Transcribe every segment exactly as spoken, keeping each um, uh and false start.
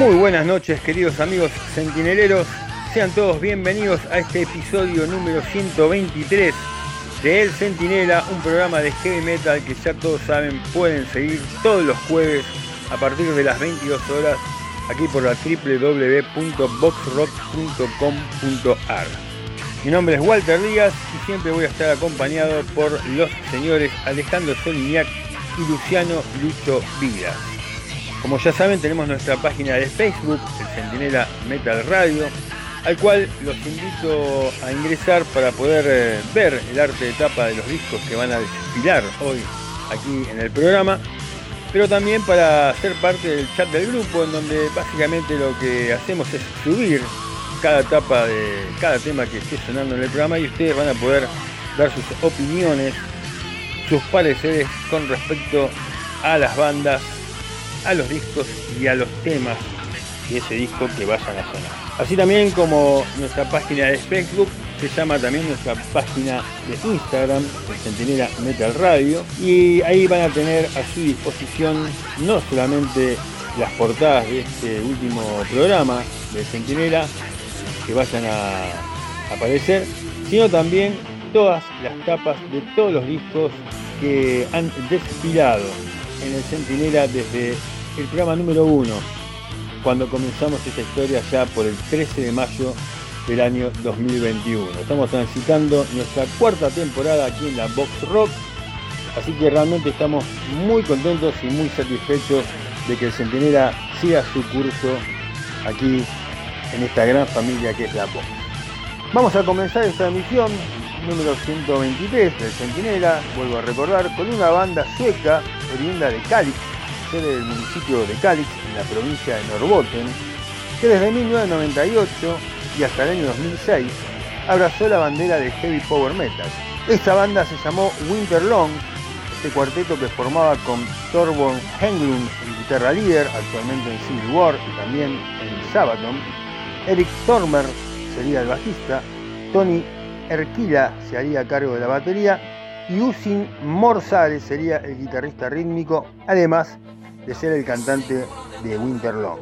Muy buenas noches, queridos amigos centineleros. Sean todos bienvenidos a este episodio número ciento veintitrés de El Centinela, un programa de heavy metal que ya todos saben pueden seguir todos los jueves a partir de las veintidós horas aquí por la doble u doble u doble u punto box rock punto com punto a r. Mi nombre es Walter Díaz y siempre voy a estar acompañado por los señores Alejandro Soliniak y Luciano Lucho Vidas. Como ya saben, tenemos nuestra página de Facebook, El Centinela Metal Radio, al cual los invito a ingresar para poder eh, ver el arte de tapa de los discos que van a desfilar hoy aquí en el programa, pero también para ser parte del chat del grupo, en donde básicamente lo que hacemos es subir cada tapa de cada tema que esté sonando en el programa y ustedes van a poder dar sus opiniones, sus pareceres con respecto a las bandas, a los discos y a los temas de ese disco que vayan a sonar. Así también como nuestra página de Facebook, se llama también nuestra página de Instagram, El Centinela Metal Radio, y ahí van a tener a su disposición no solamente las portadas de este último programa de Centinela que vayan a aparecer, sino también todas las tapas de todos los discos que han desfilado en el Centinela desde el programa número uno, cuando comenzamos esta historia ya por el trece de mayo del año dos mil veintiuno. Estamos transitando nuestra cuarta temporada aquí en la Box Rock, así que realmente estamos muy contentos y muy satisfechos de que el Centinela siga su curso aquí en esta gran familia que es la Box. Vamos a comenzar esta emisión número ciento veintitrés del Centinela, vuelvo a recordar, con una banda sueca oriunda de Kalix, sede del municipio de Kalix, en la provincia de Norrbotten, que desde mil novecientos noventa y ocho y hasta el año dos mil seis abrazó la bandera del heavy power metal. Esta banda se llamó Winterlong, este cuarteto que formaba con Thorbjörn Englund en guitarra líder, actualmente en Civil War y también en Sabaton. Erik Thormer sería el bajista, Toni Erkila se haría cargo de la batería y Usin Morsare sería el guitarrista rítmico, además de ser el cantante de Winterlong.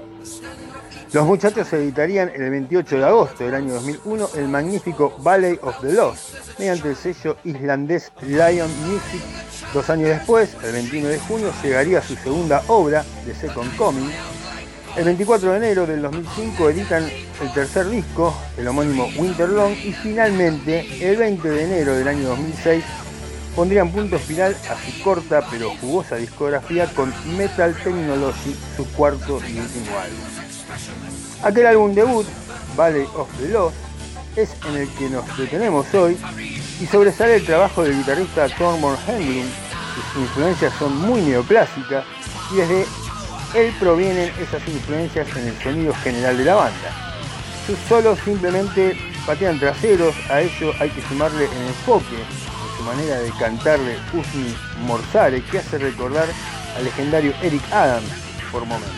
Los muchachos editarían el veintiocho de agosto del año dos mil uno el magnífico Valley of the Lost mediante el sello islandés Lion Music. Dos años después, el veintiuno de junio, llegaría su segunda obra, The Second Coming. El veinticuatro de enero del dos mil cinco editan el tercer disco, el homónimo Winterlong, y finalmente el veinte de enero del año dos mil seis pondrían punto final a su corta pero jugosa discografía con Metal Technology, su cuarto y último álbum. Aquel álbum debut, Valley of the Lost, es en el que nos detenemos hoy y sobresale el trabajo del guitarrista Thorbjörn Englund. Sus influencias son muy neoclásicas y desde él provienen esas influencias en el sonido general de la banda. Sus solos simplemente patean traseros, a ello hay que sumarle el enfoque de su manera de cantar de Usin Morsare, que hace recordar al legendario Eric Adams por momentos.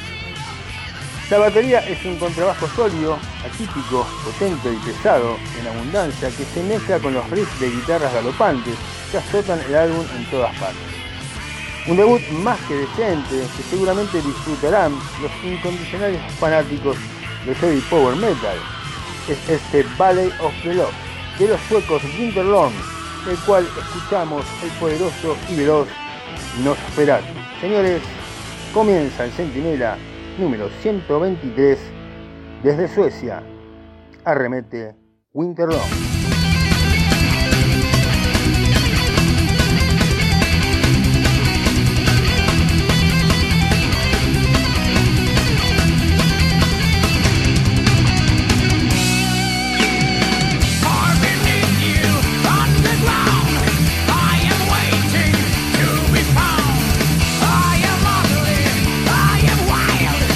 La batería es un contrabajo sólido, atípico, potente y pesado en abundancia, que se mezcla con los riffs de guitarras galopantes que azotan el álbum en todas partes. Un debut más que decente que seguramente disfrutarán los incondicionales fanáticos de heavy power metal. Es este Valley of the Lost de los suecos Winterlong, del cual escuchamos el poderoso y veloz Nosferatu. Señores, comienza el Centinela número ciento veintitrés desde Suecia. Arremete Winterlong.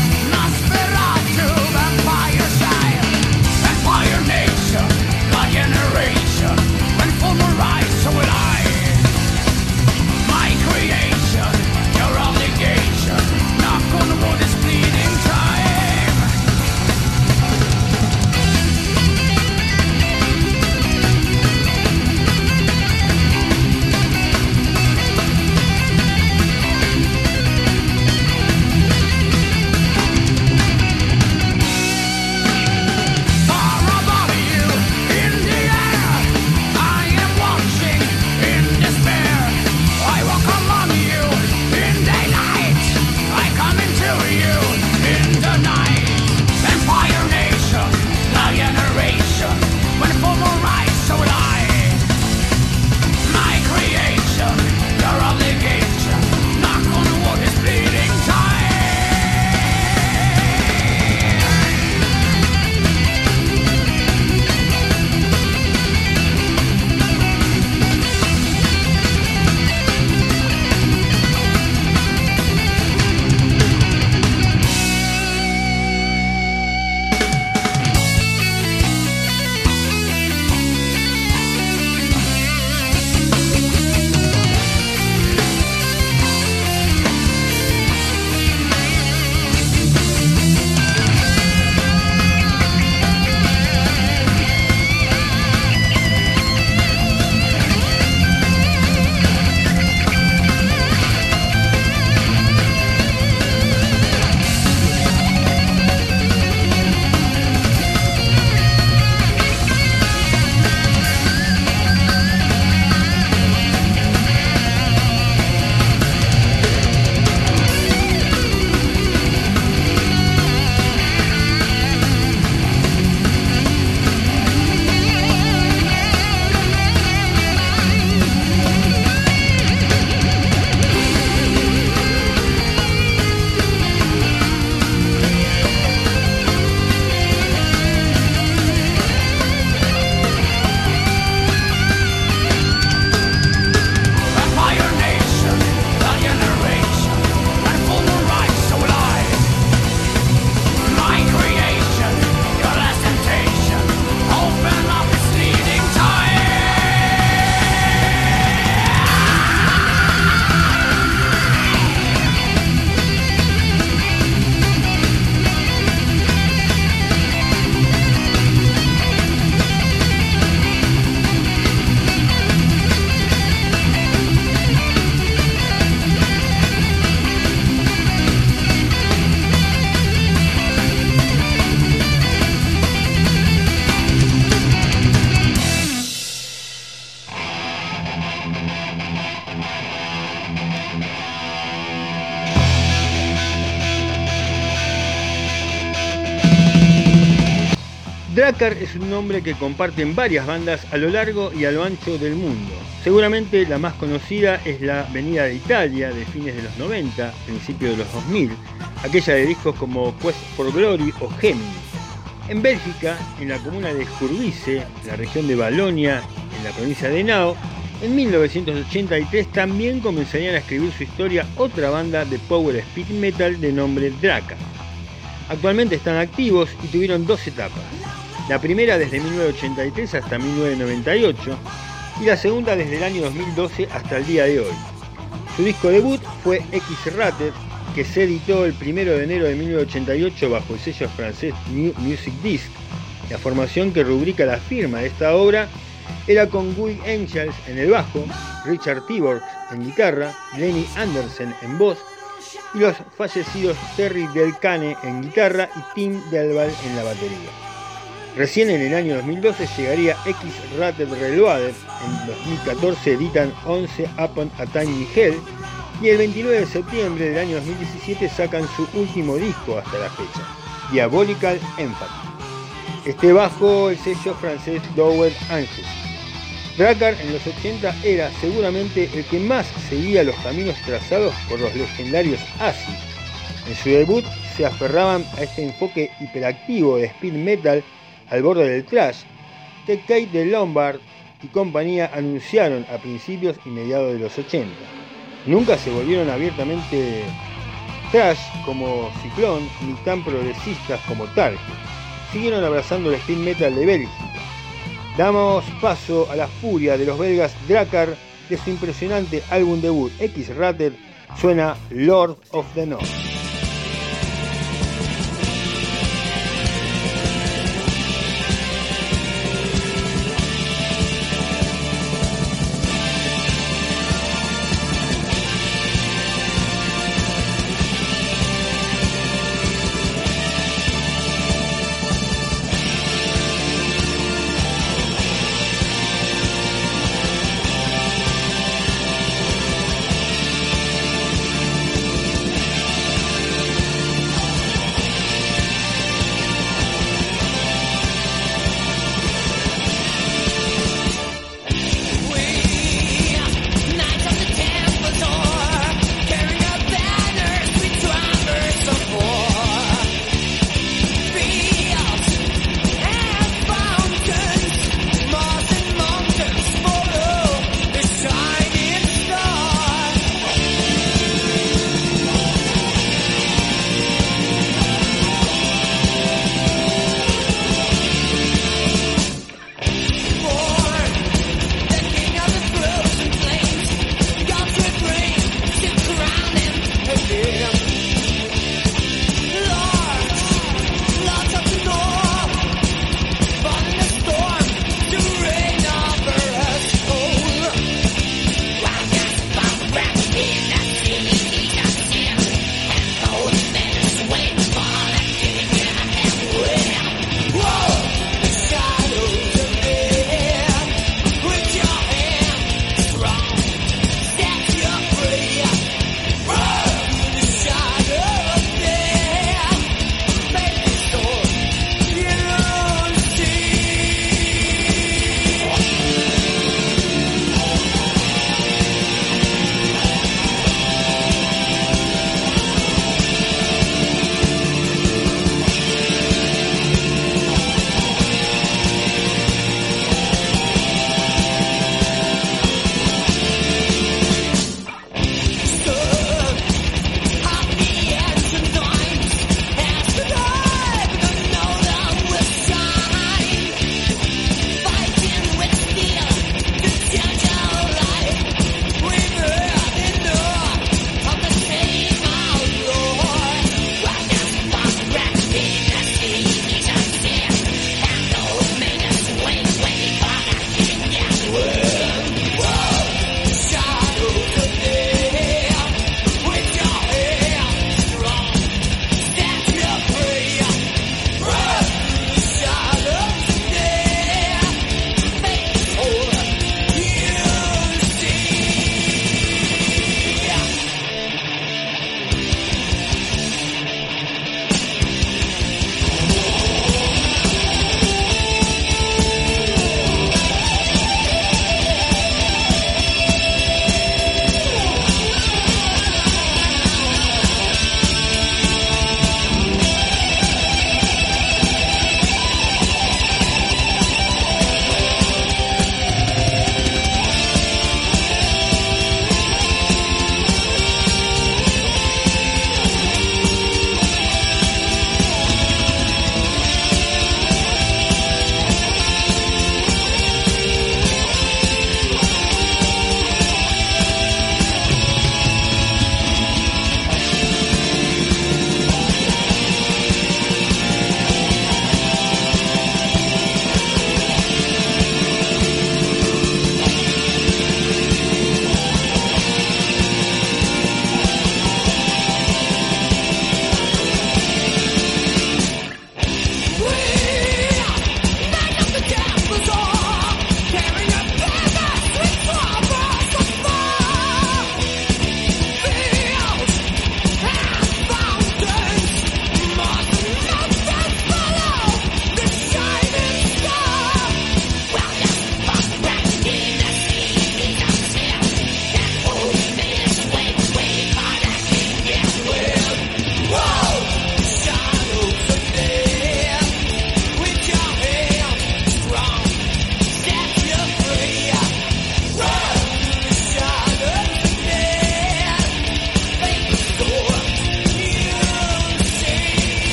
Nation, God, you Drakkar es un nombre que comparten varias bandas a lo largo y a lo ancho del mundo. Seguramente la más conocida es la Venida de Italia de fines de los noventa, principios de los dos mil, aquella de discos como Quest for Glory o Gemini. En Bélgica, en la comuna de Scourbice, en la región de Valonia, en la provincia de Nao, en mil novecientos ochenta y tres también comenzarían a escribir su historia otra banda de power speed metal de nombre Drakkar. Actualmente están activos y tuvieron dos etapas. La primera desde mil novecientos ochenta y tres hasta mil novecientos noventa y ocho y la segunda desde el año dos mil doce hasta el día de hoy. Su disco debut fue X-Rated, que se editó el primero de enero de mil novecientos ochenta y ocho bajo el sello francés New Music Disc. La formación que rubrica la firma de esta obra era con Guy Angels en el bajo, Richard Tiborgs en guitarra, Lenny Andersen en voz y los fallecidos Terry Del Cane en guitarra y Tim Delval en la batería. Recién en el año dos mil doce llegaría X-Rated Reloaded, en dos mil catorce editan once Upon a Time in Hell y el veintinueve de septiembre del año dos mil diecisiete sacan su último disco hasta la fecha, Diabolical Empathy. Este bajo el sello francés Dower Angels. Drakkar en los ochenta era seguramente el que más seguía los caminos trazados por los legendarios Acid. En su debut se aferraban a este enfoque hiperactivo de speed metal al borde del thrash que Kate de Lombard y compañía anunciaron a principios y mediados de los ochenta. Nunca se volvieron abiertamente thrash como Cyclone ni tan progresistas como Target. Siguieron abrazando el speed metal de Bélgica. Damos paso a la furia de los belgas Drakkar. De su impresionante álbum debut X-Rated suena Lord of the North.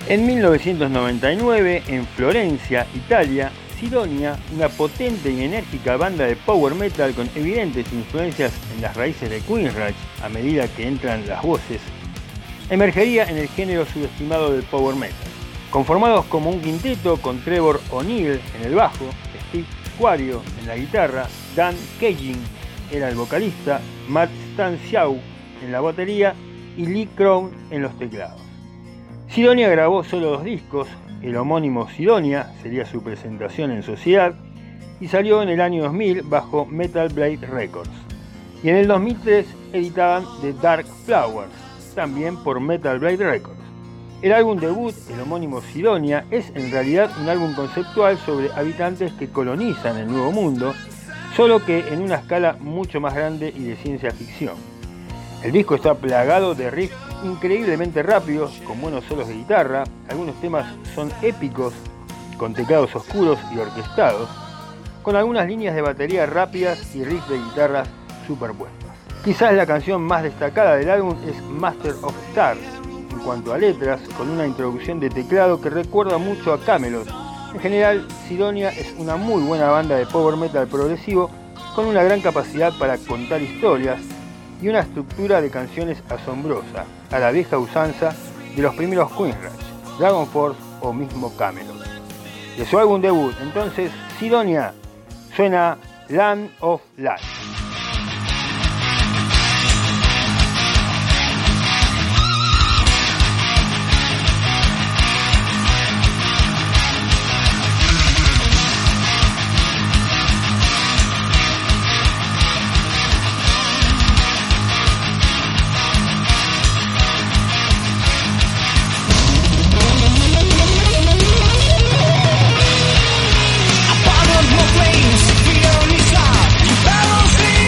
En mil novecientos noventa y nueve, en Florencia, Italia, Sidonia, una potente y enérgica banda de power metal con evidentes influencias en las raíces de Queensrÿche a medida que entran las voces, emergería en el género subestimado del power metal. Conformados como un quinteto con Trevor O'Neill en el bajo, Steve Quario en la guitarra, Dan Kegin era el vocalista, Matt Stansiau en la batería y Lee Crown en los teclados. Sidonia grabó solo dos discos, el homónimo Sidonia sería su presentación en sociedad y salió en el año dos mil bajo Metal Blade Records. Y en el dos mil tres editaban The Dark Flowers, también por Metal Blade Records. El álbum debut, el homónimo Sidonia, es en realidad un álbum conceptual sobre habitantes que colonizan el Nuevo Mundo, solo que en una escala mucho más grande y de ciencia ficción. El disco está plagado de riffs increíblemente rápidos, con buenos solos de guitarra, algunos temas son épicos, con teclados oscuros y orquestados, con algunas líneas de batería rápidas y riffs de guitarras superpuestos. Quizás la canción más destacada del álbum es Master of Stars, en cuanto a letras, con una introducción de teclado que recuerda mucho a Kamelot. En general, Sidonia es una muy buena banda de power metal progresivo, con una gran capacidad para contar historias, y una estructura de canciones asombrosa, a la vieja usanza de los primeros Queensrÿche, Dragon Force o mismo Kamelot. De su álbum debut, entonces, Sidonia, suena Land of Light. Flames, the only star, you battle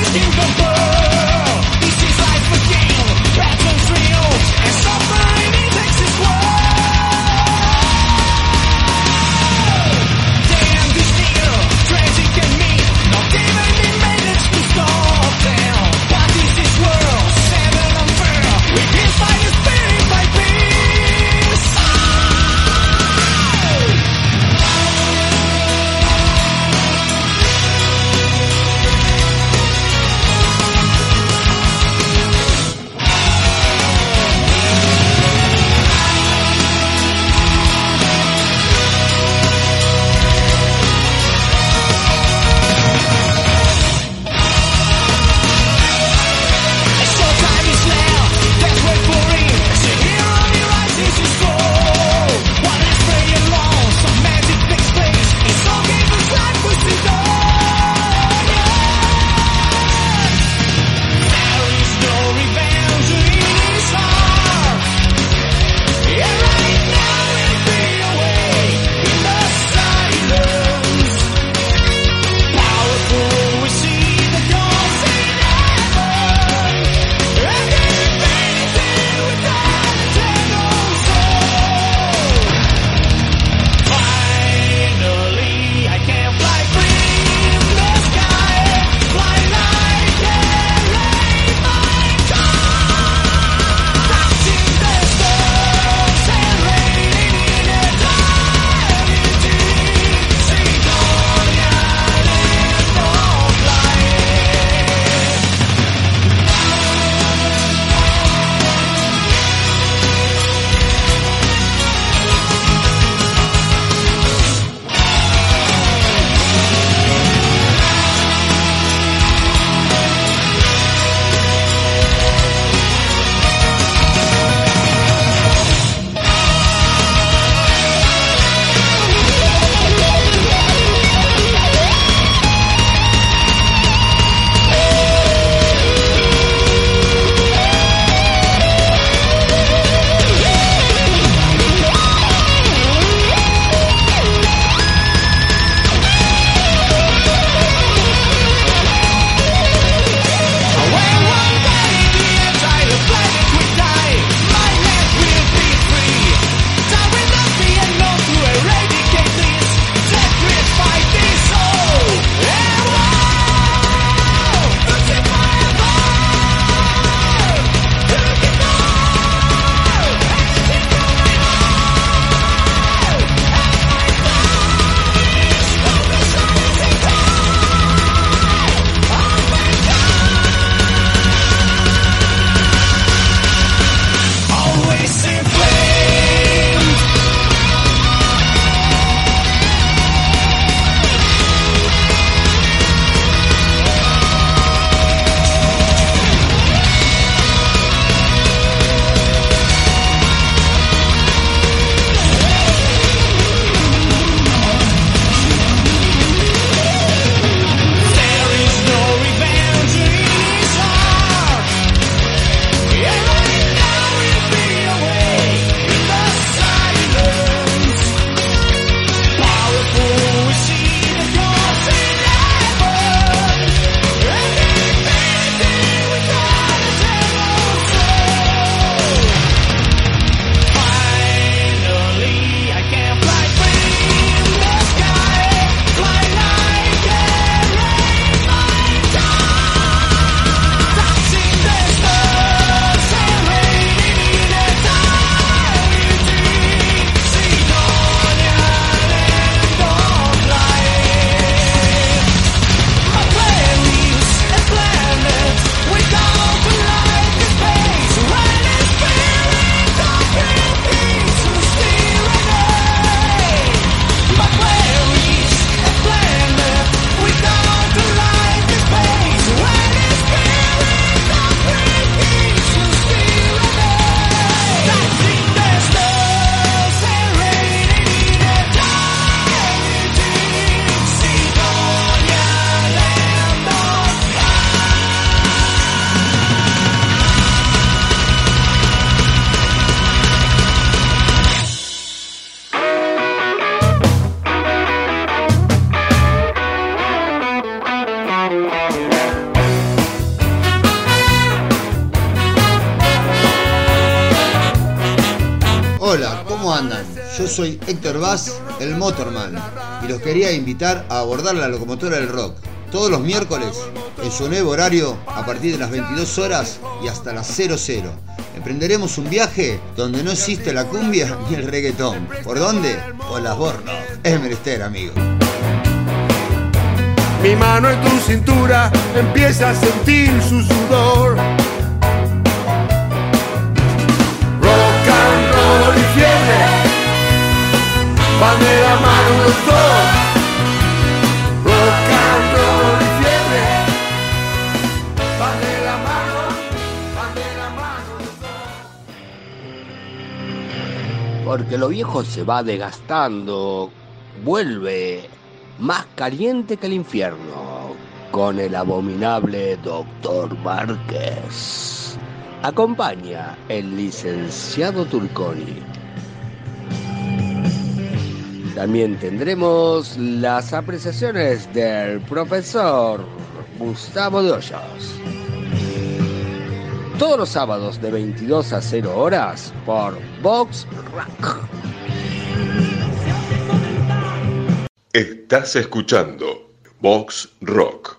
¿Cómo andan? Yo soy Héctor Bass, el Motorman, y los quería invitar a abordar la locomotora del rock todos los miércoles en su nuevo horario a partir de las veintidós horas y hasta las cero cero. Emprenderemos un viaje donde no existe la cumbia ni el reggaetón. ¿Por dónde? Por las bordas. Es menester, amigo. Mi mano en tu cintura empieza a sentir su sudor. Rock and roll y fiebre van de la mano los dos. Rock and roll y fiebre van de la mano, van de la mano los dos. Porque lo viejo se va desgastando, vuelve más caliente que el infierno, con el abominable doctor Márquez. Acompaña el licenciado Turconi. También tendremos las apreciaciones del profesor Gustavo de Hoyos. Todos los sábados de veintidós a cero horas por Vox Rock. Estás escuchando Vox Rock.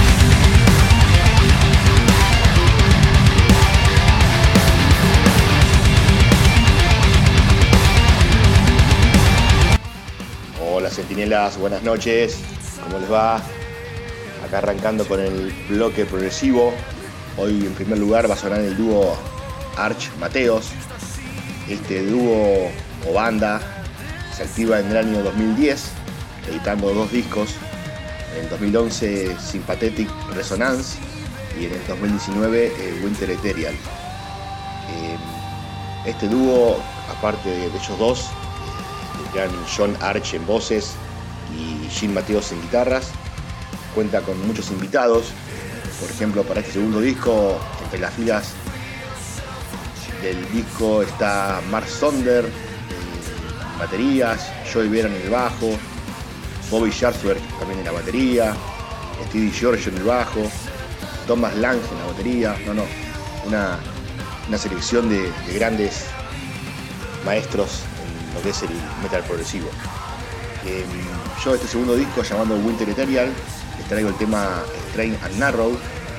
Hola centinelas, buenas noches, ¿cómo les va? Acá arrancando con el bloque progresivo. Hoy en primer lugar va a sonar el dúo Arch Mateos. Este dúo o banda se activa en el año dos mil diez, editando dos discos. En el dos mil once Sympathetic Resonance y en el dos mil diecinueve eh, Winter Ethereal. Eh, este dúo, aparte de ellos dos, el gran John Arch en voces y Gil Mateos en guitarras, cuenta con muchos invitados. Por ejemplo, para este segundo disco, entre las filas del disco está Mark Sonder en baterías, Joey Vera en el bajo, Bobby Scharzberg también en la batería, Stevie George en el bajo, Thomas Lang en la batería. No, no, una, una selección de, de grandes maestros en lo que es el metal progresivo. Eh, yo este segundo disco, llamado Winter Ethereal, les traigo el tema Strain and Narrow. Eh,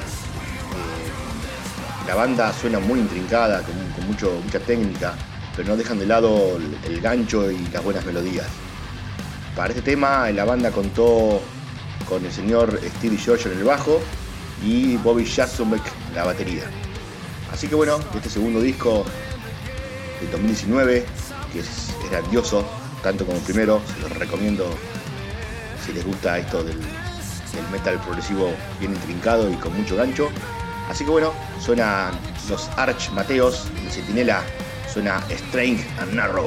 la banda suena muy intrincada, con, con mucho, mucha técnica, pero no dejan de lado el, el gancho y las buenas melodías. Para este tema la banda contó con el señor Stevie George en el bajo y Bobby Scharzberg en la batería. Así que bueno, este segundo disco del dos mil diecinueve, que es, es grandioso, tanto como el primero, se los recomiendo si les gusta esto del, del metal progresivo bien intrincado y con mucho gancho. Así que bueno, suena los Arch Mateos, en Centinela suena Strain and Narrow.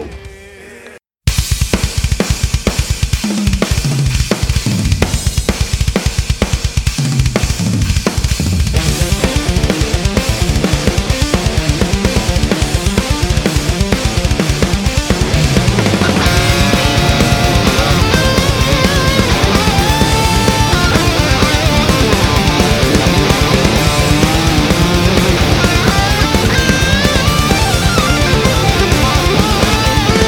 We'll be right back.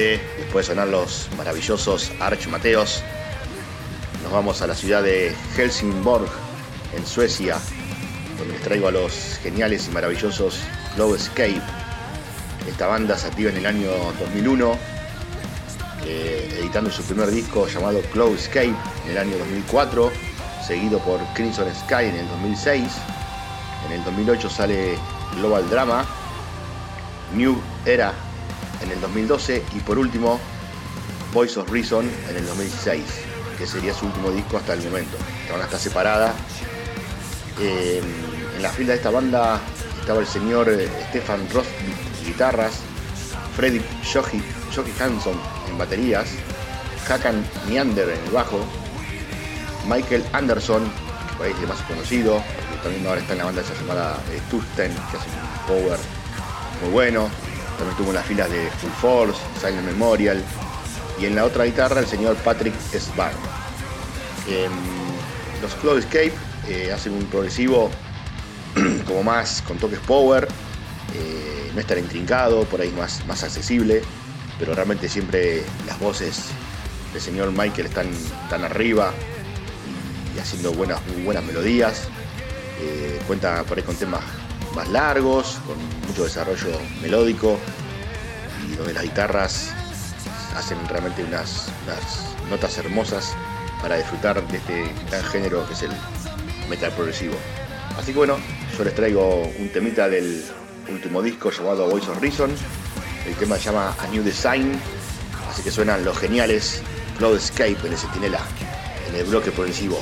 Finalmente, después de sonar los maravillosos Arch Mateos, nos vamos a la ciudad de Helsingborg, en Suecia, donde les traigo a los geniales y maravillosos Glowscape. Esta banda se activa en el año dos mil uno, eh, editando su primer disco llamado Glowscape en el año dos mil cuatro, seguido por Crimson Sky en el dos mil seis. En el dos mil ocho sale Global Drama, New Era en el dos mil doce y por último Voice of Reason en el dos mil dieciséis, que sería su último disco hasta el momento. Esta banda está separada. Eh, en la fila de esta banda estaba el señor Stefan Rosby en guitarras, Fredrik Joki Hansson en baterías, Hakan Neander en el bajo, Michael Anderson, que por ahí es el más conocido, porque también ahora está en la banda esa llamada eh, Tusten, que hace un power muy bueno. También estuvo en las filas de Full Force, Silent Memorial, y en la otra guitarra el señor Patrick Svar. Eh, los Glowscape eh, hacen un progresivo como más con toques power, eh, no es tan intrincado, por ahí más, más accesible, pero realmente siempre las voces del señor Michael están, están arriba y, y haciendo buenas, muy buenas melodías. Eh, cuenta por ahí con temas más largos, con mucho desarrollo melódico y donde las guitarras hacen realmente unas, unas notas hermosas para disfrutar de este gran género que es el metal progresivo. Así que bueno, yo les traigo un temita del último disco llamado Voice of Reason. El tema se llama A New Design, así que suenan los geniales Glowscape en el Centinela, en el bloque progresivo.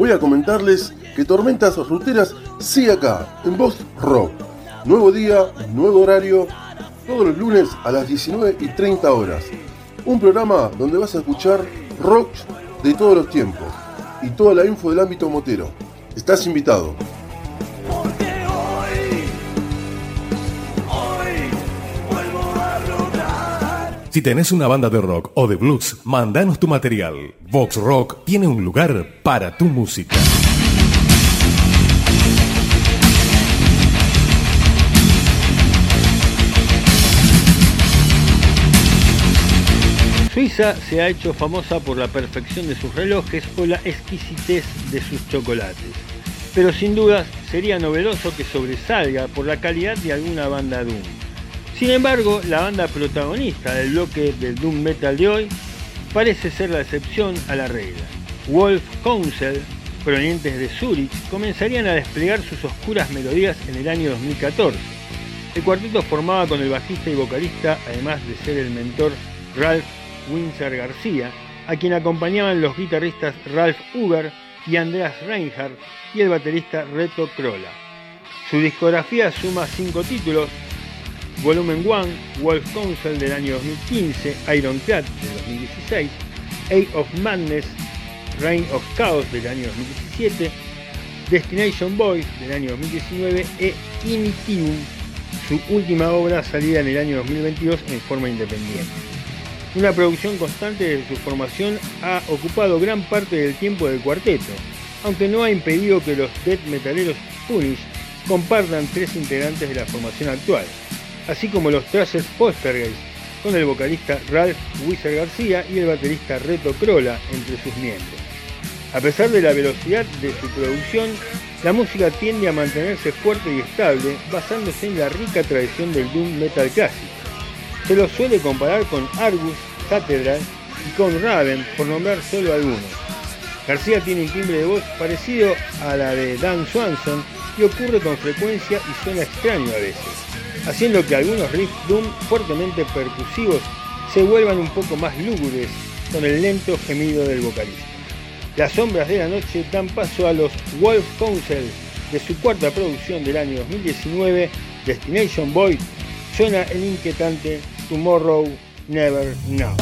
voy a comentarles que Tormentas Ruteras sigue acá, en Vox Rock. Nuevo día, nuevo horario, todos los lunes a las diecinueve y treinta horas. Un programa donde vas a escuchar rock de todos los tiempos y toda la info del ámbito motero. Estás invitado. Si tenés una banda de rock o de blues, mandanos tu material. Vox Rock tiene un lugar para tu música. Suiza se ha hecho famosa por la perfección de sus relojes o la exquisitez de sus chocolates, pero sin dudas sería novedoso que sobresalga por la calidad de alguna banda Doom. Sin embargo, la banda protagonista del bloque del Doom Metal de hoy parece ser la excepción a la regla. Wolf Council, provenientes de Zurich, comenzarían a desplegar sus oscuras melodías en el año dos mil catorce. El cuarteto formaba con el bajista y vocalista, además de ser el mentor Ralph Winzer García, a quien acompañaban los guitarristas Ralph Uger y Andreas Reinhardt y el baterista Reto Krola. Su discografía suma cinco títulos: Volumen uno, Wolf Council del año dos mil quince, Ironclad del dos mil dieciséis, Age of Madness, Reign of Chaos del año dos mil diecisiete, Destination Boy del año dos mil diecinueve e Initium, su última obra salida en el año dos mil veintidós en forma independiente. Una producción constante desde su formación ha ocupado gran parte del tiempo del cuarteto, aunque no ha impedido que los death metaleros Punish compartan tres integrantes de la formación actual, así como los Thrashers Poltergeist, con el vocalista Ralph Winzer García y el baterista Reto Krola entre sus miembros. A pesar de la velocidad de su producción, la música tiende a mantenerse fuerte y estable, basándose en la rica tradición del doom metal clásico. Se los suele comparar con Argus, Cathedral y con Raven, por nombrar solo algunos. García tiene un timbre de voz parecido a la de Dan Swanson y ocurre con frecuencia y suena extraño a veces, haciendo que algunos riffs doom fuertemente percusivos se vuelvan un poco más lúgubres con el lento gemido del vocalista. Las sombras de la noche dan paso a los Wolf Council de su cuarta producción del año dos mil diecinueve, Destination Boy. Suena el inquietante Tomorrow Never Know.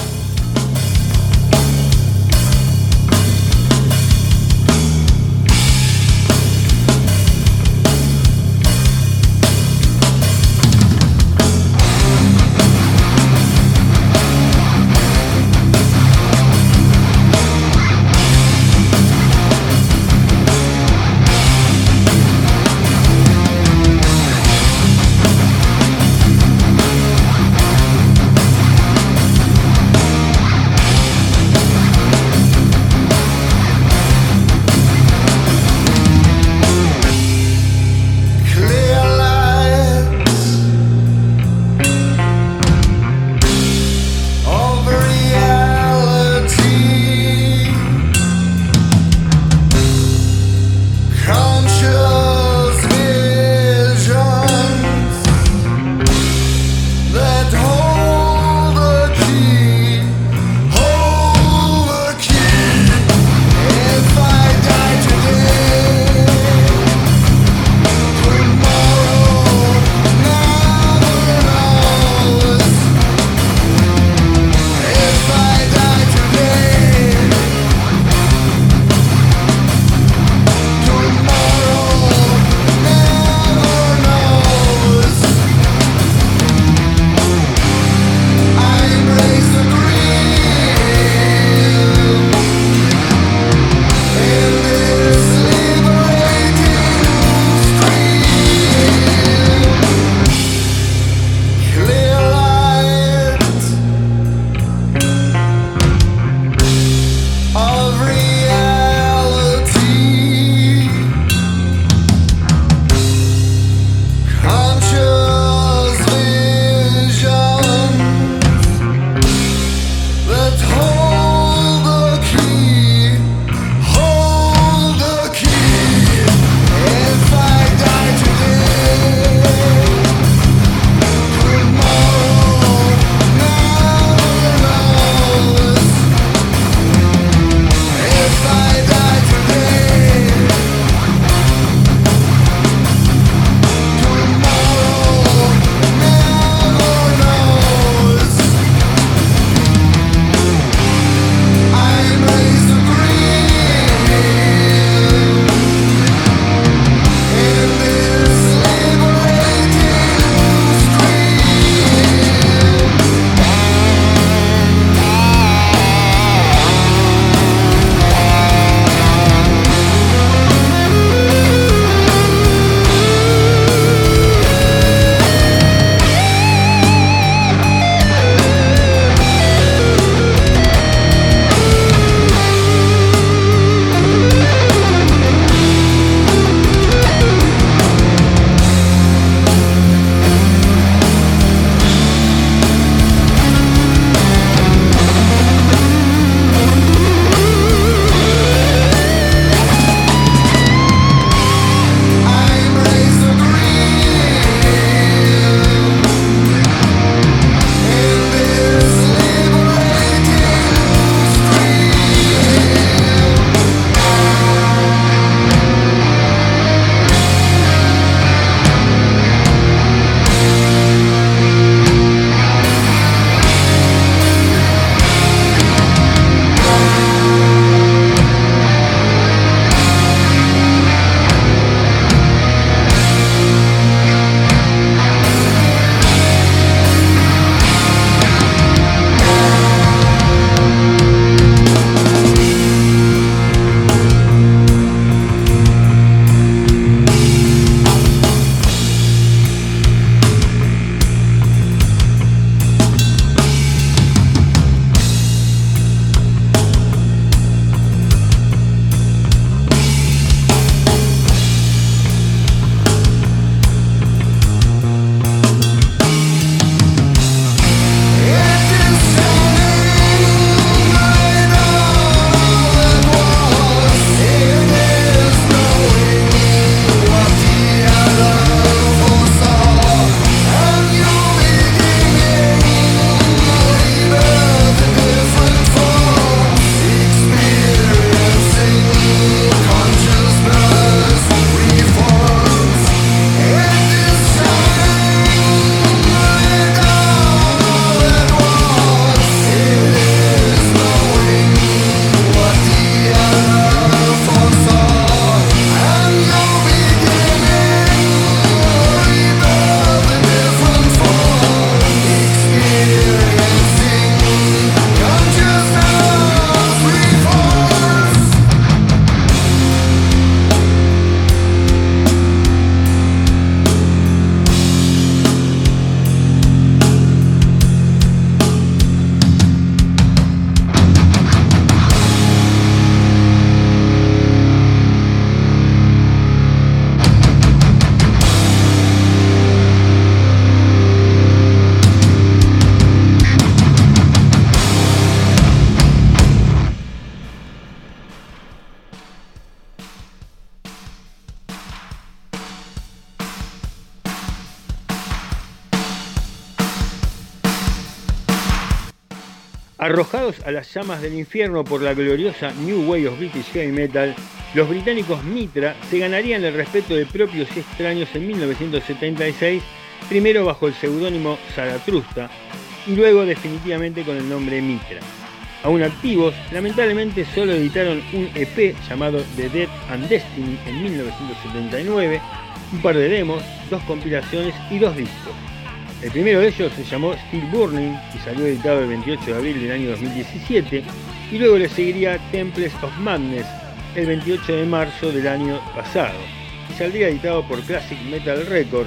Arrojados a las llamas del infierno por la gloriosa New Wave of British Heavy Metal, los británicos Mitra se ganarían el respeto de propios y extraños en mil novecientos setenta y seis, primero bajo el seudónimo Zaratrusta y luego definitivamente con el nombre Mitra. Aún activos, lamentablemente solo editaron un E P llamado The Death and Destiny en mil novecientos setenta y nueve, un par de demos, dos compilaciones y dos discos. El primero de ellos se llamó Still Burning y salió editado el veintiocho de abril del año dos mil diecisiete, y luego le seguiría Temples of Madness el veintiocho de marzo del año pasado, y saldría editado por Classic Metal Records,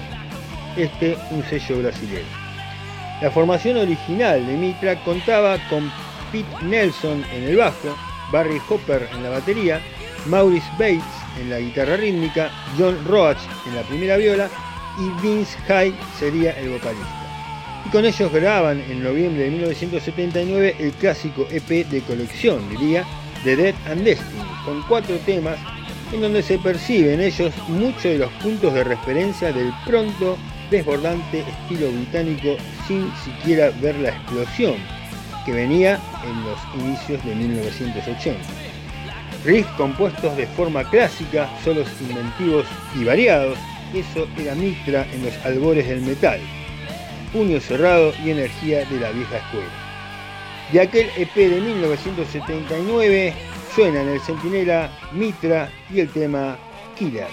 este un sello brasileño. La formación original de Mitra contaba con Pete Nelson en el bajo, Barry Hopper en la batería, Maurice Bates en la guitarra rítmica, John Roach en la primera viola y Vince High sería el vocalista. Y con ellos grababan en noviembre de mil novecientos setenta y nueve el clásico E P de colección, diría, The Death and Destiny, con cuatro temas en donde se perciben ellos muchos de los puntos de referencia del pronto, desbordante estilo británico sin siquiera ver la explosión que venía en los inicios de mil novecientos ochenta. Riffs compuestos de forma clásica, solos inventivos y variados, eso era Mitra en los albores del metal, puño cerrado y energía de la vieja escuela. De aquel E P de mil novecientos setenta y nueve suenan el Centinela, Mitra y el tema Killer.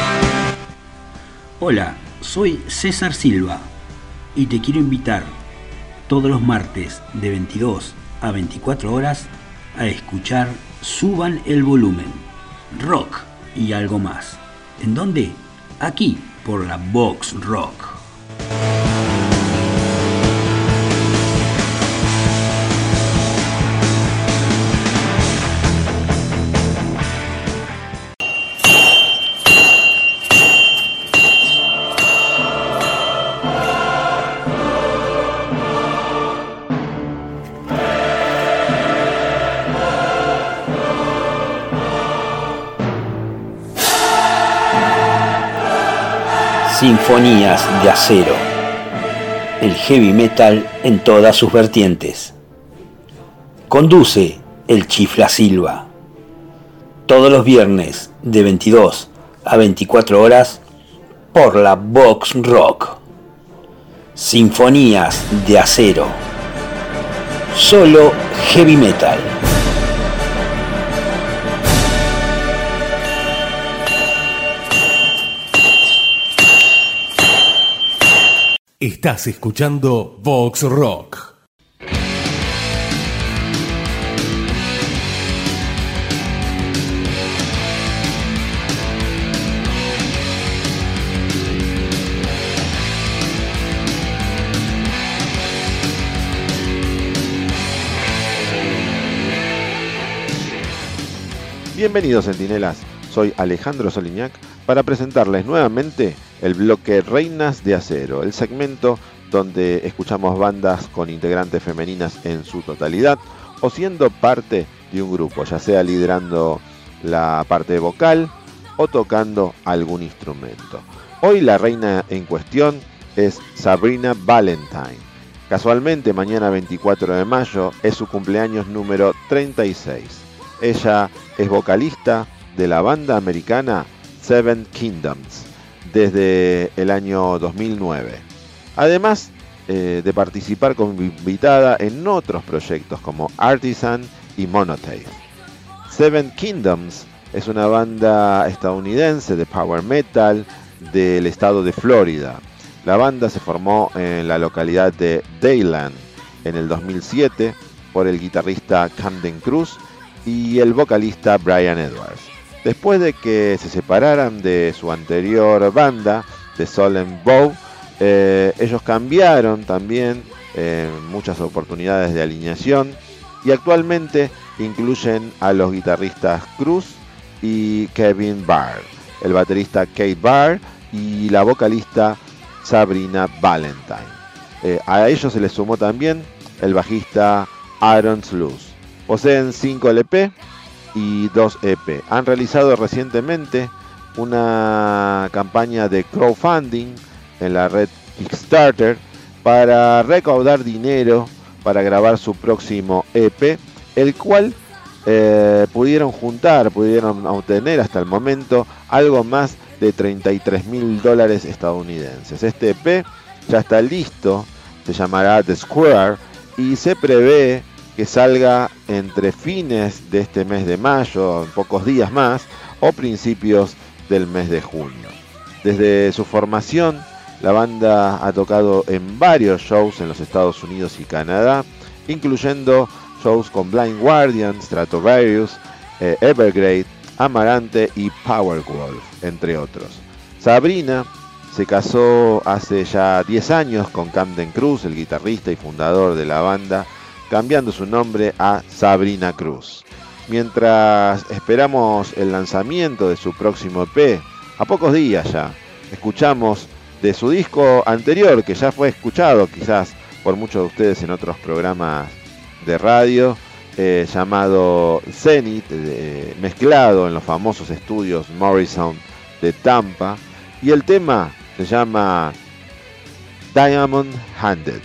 Hola, soy César Silva y te quiero invitar todos los martes de veintidós a veinticuatro horas a escuchar Suban el Volumen, rock y algo más. ¿En dónde? Aquí, por la Vox Rock. Sinfonías de acero. El heavy metal en todas sus vertientes. Conduce el Chifla Silva. Todos los viernes de veintidós a veinticuatro horas por la Vox Rock. Sinfonías de acero. Solo heavy metal. Estás escuchando Vox Rock. Bienvenidos, centinelas. Soy Alejandro Soliñac para presentarles nuevamente el bloque Reinas de Acero, el segmento donde escuchamos bandas con integrantes femeninas en su totalidad o siendo parte de un grupo, ya sea liderando la parte vocal o tocando algún instrumento. Hoy la reina en cuestión es Sabrina Valentine. Casualmente mañana veinticuatro de mayo es su cumpleaños número treinta y seis. Ella es vocalista de la banda americana Seven Kingdoms desde el año dos mil nueve. Además eh, de participar como invitada en otros proyectos como Artisan y Monotail. Seven Kingdoms es una banda estadounidense de power metal del estado de Florida. La banda se formó en la localidad de Dayland en el dos mil siete por el guitarrista Camden Cruz y el vocalista Brian Edwards. Después de que se separaran de su anterior banda, The Solemn Bow, eh, ellos cambiaron también eh, muchas oportunidades de alineación y actualmente incluyen a los guitarristas Cruz y Kevin Barr, el baterista Kate Barr y la vocalista Sabrina Valentine. Eh, a ellos se les sumó también el bajista Aaron Sluice. Poseen cinco L P y dos E P. Han realizado recientemente una campaña de crowdfunding en la red Kickstarter para recaudar dinero para grabar su próximo E P, el cual eh, pudieron juntar, pudieron obtener hasta el momento algo más de treinta y tres mil dólares estadounidenses. Este E P ya está listo, se llamará The Square y se prevé que salga entre fines de este mes de mayo, en pocos días más, o principios del mes de junio. Desde su formación, la banda ha tocado en varios shows en los Estados Unidos y Canadá, incluyendo shows con Blind Guardian, Stratovarius, eh, Evergrey, Amarante y Powerwolf, entre otros. Sabrina se casó hace ya diez años con Camden Cruz, el guitarrista y fundador de la banda, cambiando su nombre a Sabrina Cruz. Mientras esperamos el lanzamiento de su próximo E P, a pocos días ya, escuchamos de su disco anterior, que ya fue escuchado quizás por muchos de ustedes en otros programas de radio, eh, llamado Zenith, eh, mezclado en los famosos estudios Morrison de Tampa, y el tema se llama Diamond Handed.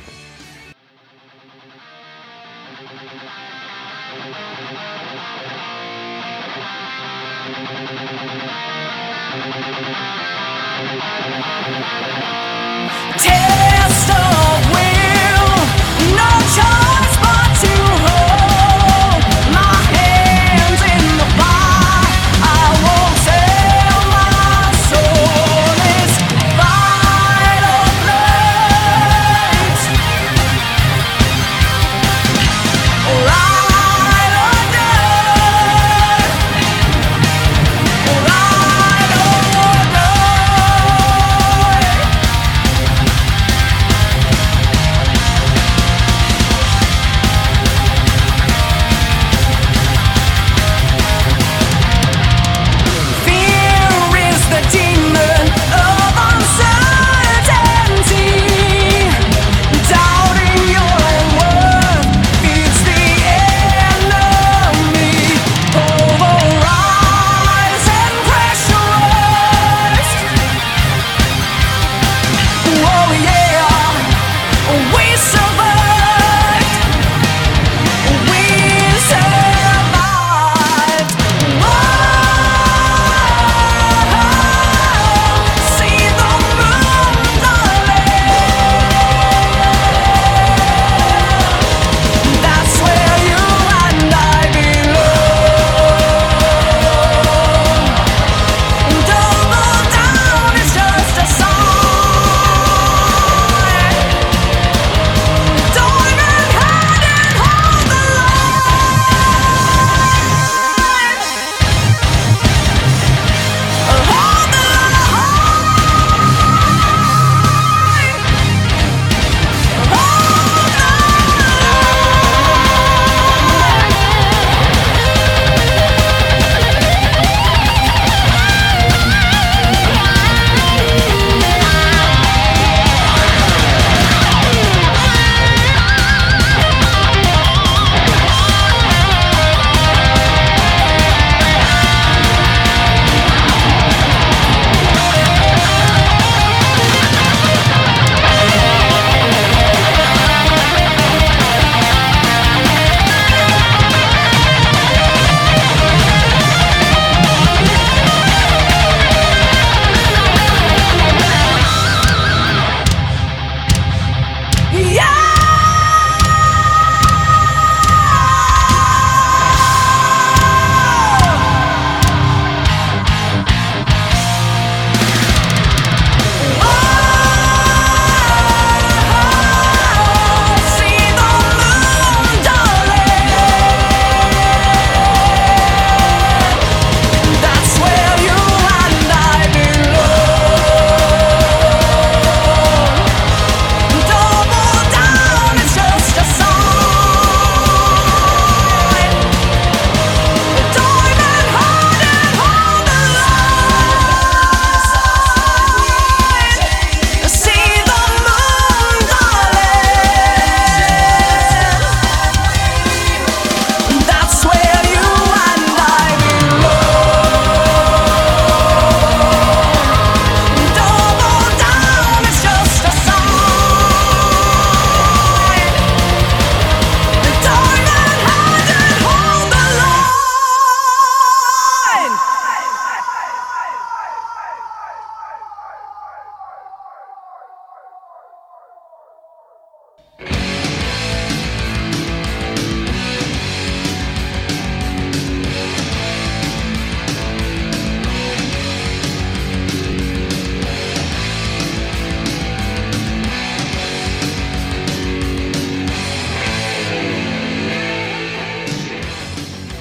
Test of will, no choice but to hold my hands in the fire. I won't sell my soul. It's vital blades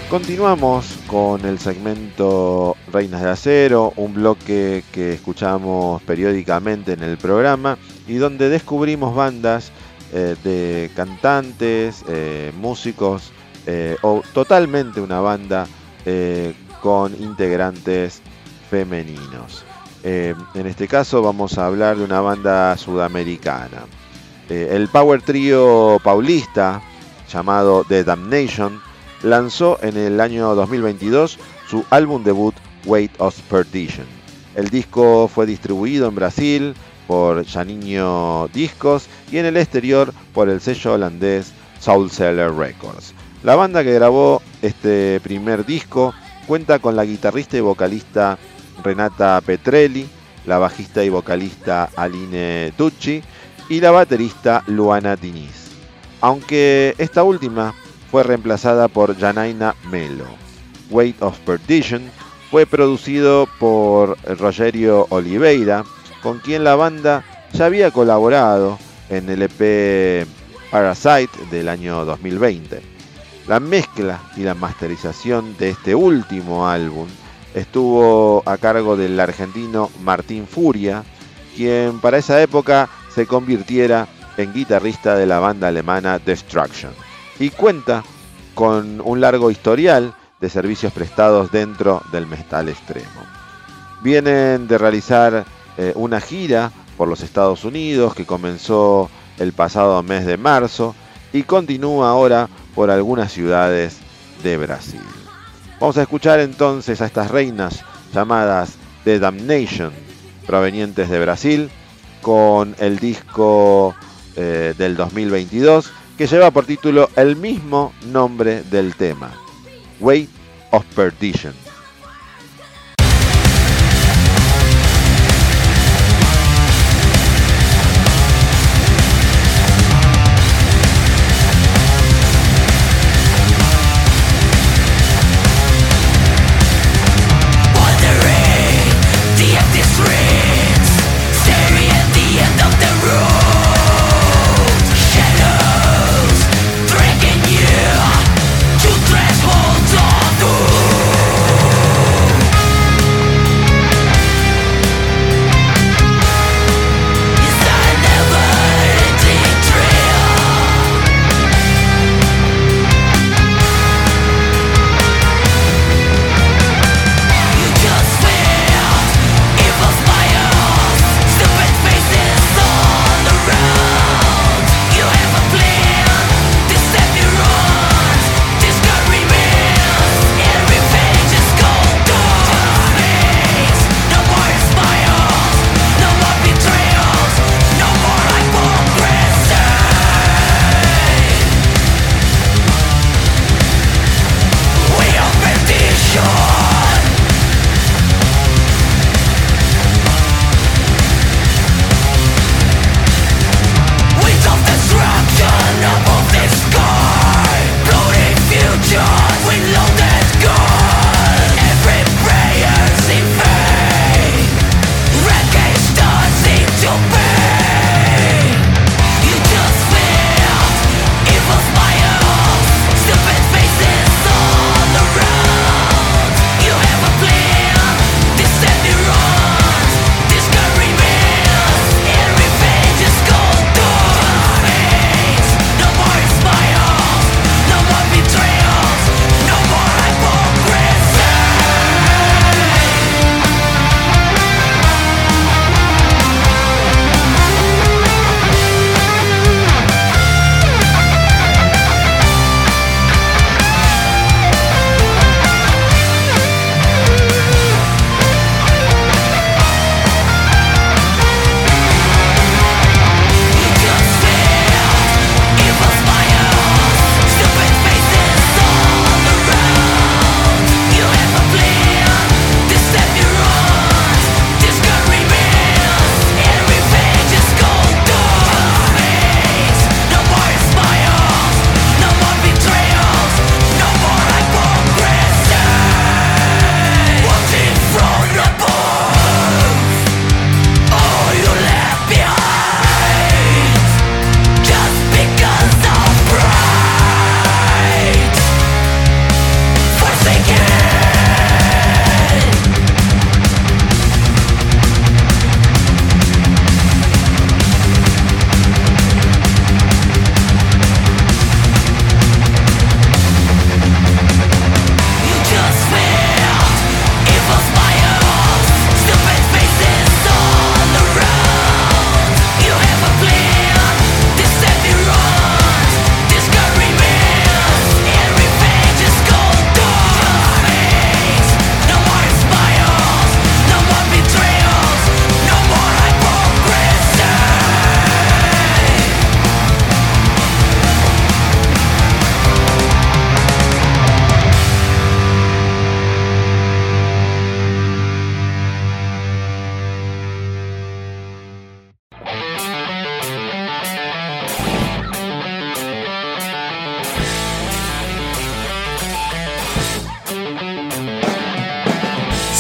Continuamos con el segmento Reinas de Acero, un bloque que escuchamos periódicamente en el programa y donde descubrimos bandas eh, de cantantes, eh, músicos eh, o totalmente una banda eh, con integrantes femeninos. Eh, en este caso vamos a hablar de una banda sudamericana. Eh, el power trío paulista llamado The Damnation lanzó en el año dos mil veintidós su álbum debut Weight of Perdition. El disco fue distribuido en Brasil por Janinho Discos y en el exterior por el sello holandés Soul Seller Records. La banda que grabó este primer disco cuenta con la guitarrista y vocalista Renata Petrelli, la bajista y vocalista Aline Tucci y la baterista Luana Diniz, aunque esta última fue reemplazada por Janaina Melo. Weight of Perdition fue producido por Rogério Oliveira, con quien la banda ya había colaborado en el E P Parasite del año dos mil veinte. La mezcla y la masterización de este último álbum estuvo a cargo del argentino Martín Furia, quien para esa época se convirtiera en guitarrista de la banda alemana Destruction, y cuenta con un largo historial de servicios prestados dentro del metal extremo. Vienen de realizar eh, una gira por los Estados Unidos que comenzó el pasado mes de marzo y continúa ahora por algunas ciudades de Brasil. Vamos a escuchar entonces a estas reinas llamadas The Damnation, provenientes de Brasil, con el disco eh, del dos mil veintidós que lleva por título el mismo nombre del tema, Weight of Perdition. Shadows, breaking you to thresholds of doom.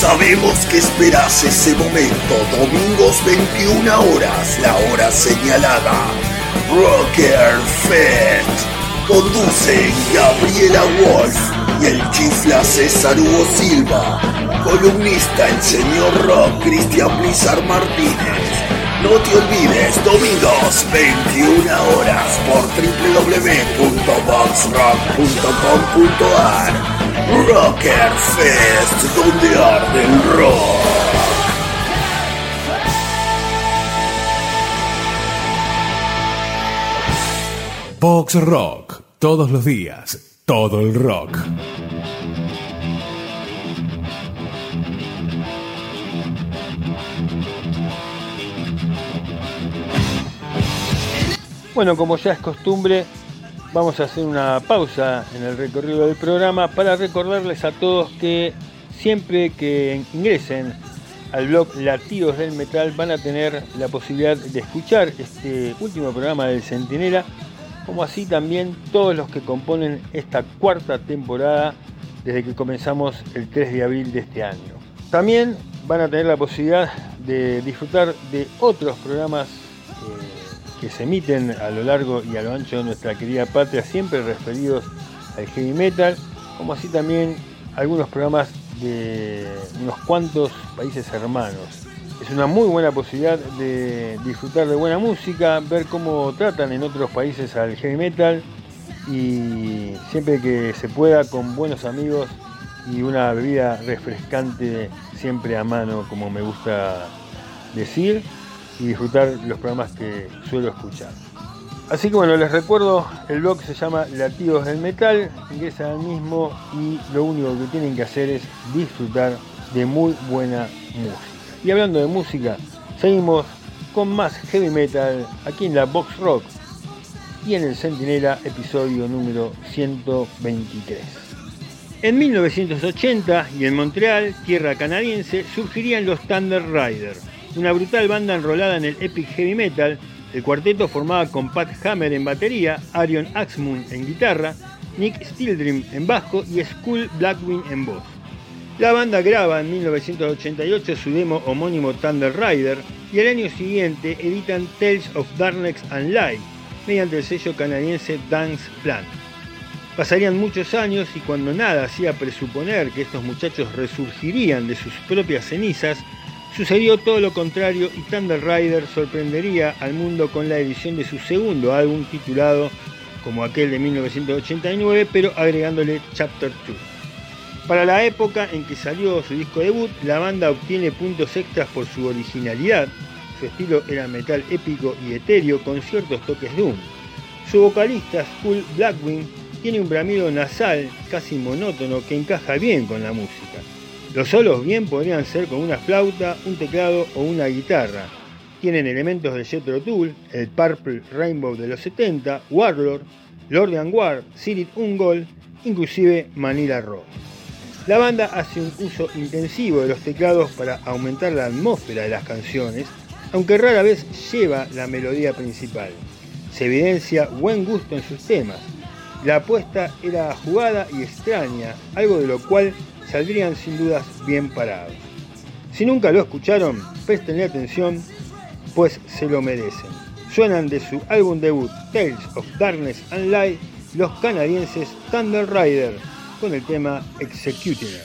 Sabemos que esperas ese momento, domingos veintiuna horas, la hora señalada. Rocker Fest. Conducen Gabriela Wolf y el chifla César Hugo Silva. Columnista el señor Rock Cristian Blizzard Martínez. No te olvides, domingos veintiuna horas por doble u doble u doble u punto box rock punto com punto a r. Rocker Fest, donde arde el rock. Box Rock, todos los días, todo el rock. Bueno, como ya es costumbre, vamos a hacer una pausa en el recorrido del programa para recordarles a todos que siempre que ingresen al blog Latidos del Metal van a tener la posibilidad de escuchar este último programa del Centinela, como así también todos los que componen esta cuarta temporada desde que comenzamos el tres de abril de este año. También van a tener la posibilidad de disfrutar de otros programas eh, que se emiten a lo largo y a lo ancho de nuestra querida patria, siempre referidos al heavy metal, como así también algunos programas de unos cuantos países hermanos. Es una muy buena posibilidad de disfrutar de buena música, ver cómo tratan en otros países al heavy metal y siempre que se pueda con buenos amigos y una bebida refrescante siempre a mano, como me gusta decir, y disfrutar los programas que suelo escuchar. Así que bueno, les recuerdo, el blog se llama Latidos del Metal, ingresan al mismo y lo único que tienen que hacer es disfrutar de muy buena música. Y hablando de música, seguimos con más heavy metal aquí en la Box Rock y en el Centinela, episodio número ciento veintitrés. En mil novecientos ochenta y en Montreal, tierra canadiense, surgirían los Thunder Rider, una brutal banda enrolada en el epic heavy metal. El cuarteto formaba con Pat Hammer en batería, Arion Axmund en guitarra, Nick Stildrim en bajo y Skull Blackwing en voz. La banda graba en mil novecientos ochenta y ocho su demo homónimo Thunder Rider y al año siguiente editan Tales of Darkness and Light mediante el sello canadiense Dance Plan. Pasarían muchos años y cuando nada hacía presuponer que estos muchachos resurgirían de sus propias cenizas, sucedió todo lo contrario y Thunder Rider sorprendería al mundo con la edición de su segundo álbum titulado como aquel de mil novecientos ochenta y nueve, pero agregándole Chapter dos. Para la época en que salió su disco debut, la banda obtiene puntos extras por su originalidad. Su estilo era metal épico y etéreo con ciertos toques doom. Su vocalista, Skull Blackwing, tiene un bramido nasal casi monótono que encaja bien con la música. Los solos bien podrían ser con una flauta, un teclado o una guitarra. Tienen elementos de Jethro Tull, el Purple Rainbow de los setenta, Warlord, Lord and War, Sirit Ungol, inclusive Manila Rock. La banda hace un uso intensivo de los teclados para aumentar la atmósfera de las canciones, aunque rara vez lleva la melodía principal. Se evidencia buen gusto en sus temas. La apuesta era jugada y extraña, algo de lo cual saldrían sin dudas bien parados. Si nunca lo escucharon, prestenle atención, pues se lo merecen. Suenan de su álbum debut Tales of Darkness and Light los canadienses Thunder Rider con el tema Executioner.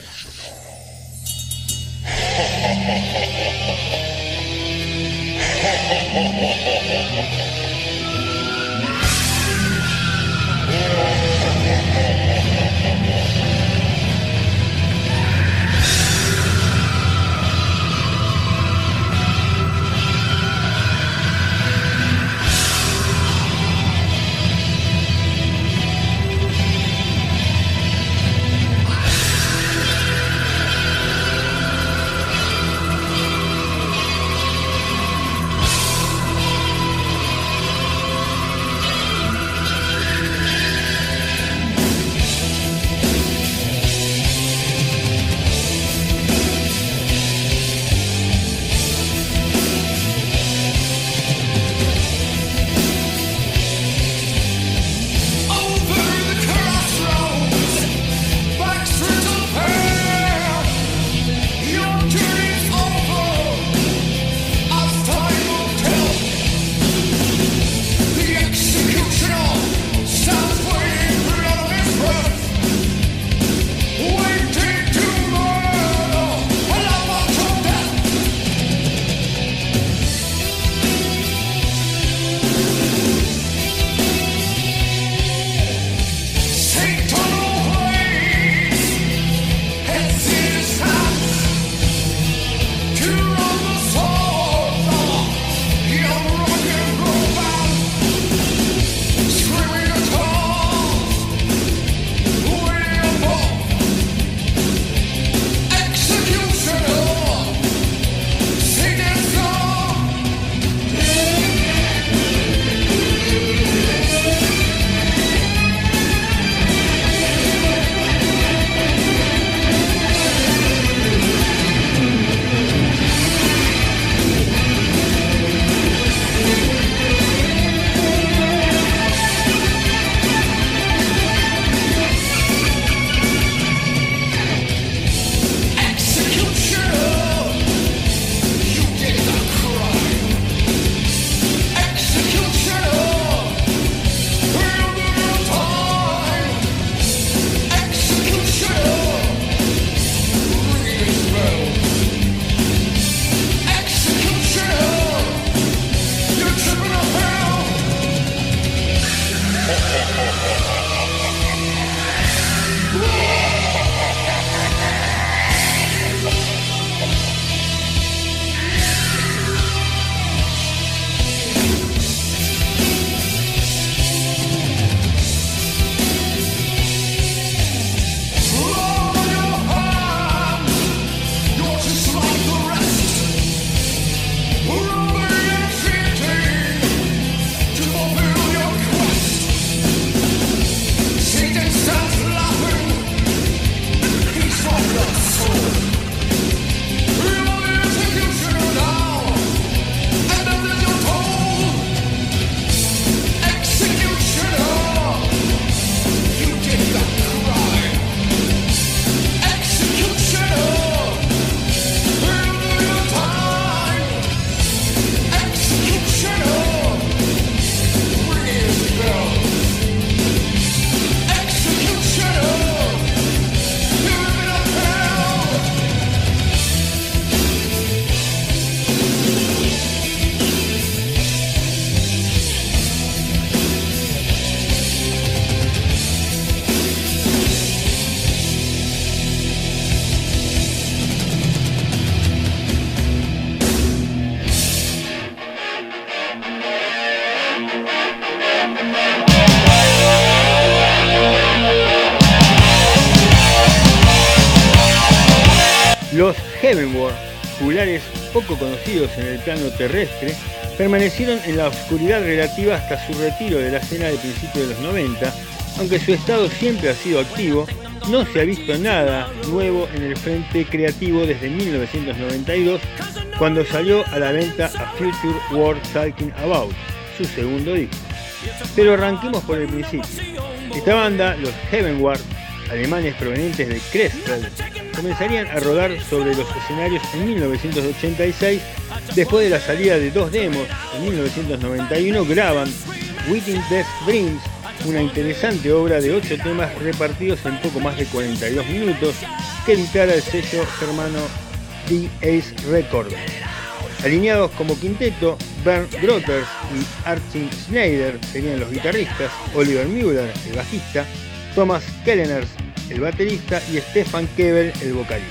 Los Heavenward, juglares poco conocidos en el plano terrestre, permanecieron en la oscuridad relativa hasta su retiro de la escena de principios de los noventa, aunque su estado siempre ha sido activo. No se ha visto nada nuevo en el frente creativo desde mil novecientos noventa y dos, cuando salió a la venta A Future Worth Talking About, su segundo disco. Pero arranquemos por el principio. Esta banda, los Heavenward, alemanes provenientes de Krefeld, comenzarían a rodar sobre los escenarios en mil novecientos ochenta y seis. Después de la salida de dos demos, en mil novecientos noventa y uno graban Within Death Dreams, una interesante obra de ocho temas repartidos en poco más de cuarenta y dos minutos, que editara el sello germano The Ace Records. Alineados como quinteto, Bernd Grothers y Archie Schneider serían los guitarristas, Oliver Müller, el bajista, Thomas Kelleners, el baterista, y Stefan Kevel, el vocalista.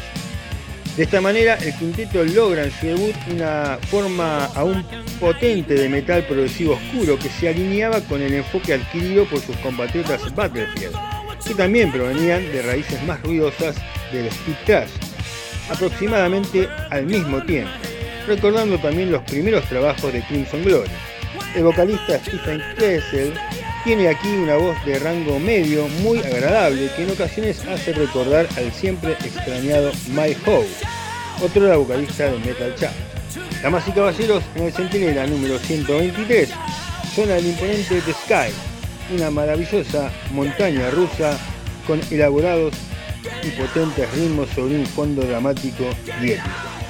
De esta manera, el quinteto logra en su debut una forma aún potente de metal progresivo oscuro que se alineaba con el enfoque adquirido por sus compatriotas Battlefield, que también provenían de raíces más ruidosas del speed thrash, aproximadamente al mismo tiempo, recordando también los primeros trabajos de Crimson Glory. El vocalista Stephen Kessel tiene aquí una voz de rango medio muy agradable que en ocasiones hace recordar al siempre extrañado Mike Howe, otro la vocalista de Metal Church. Damas y caballeros, en el Centinela número ciento veintitrés suena el imponente The Sky, una maravillosa montaña rusa con elaborados y potentes ritmos sobre un fondo dramático y épico.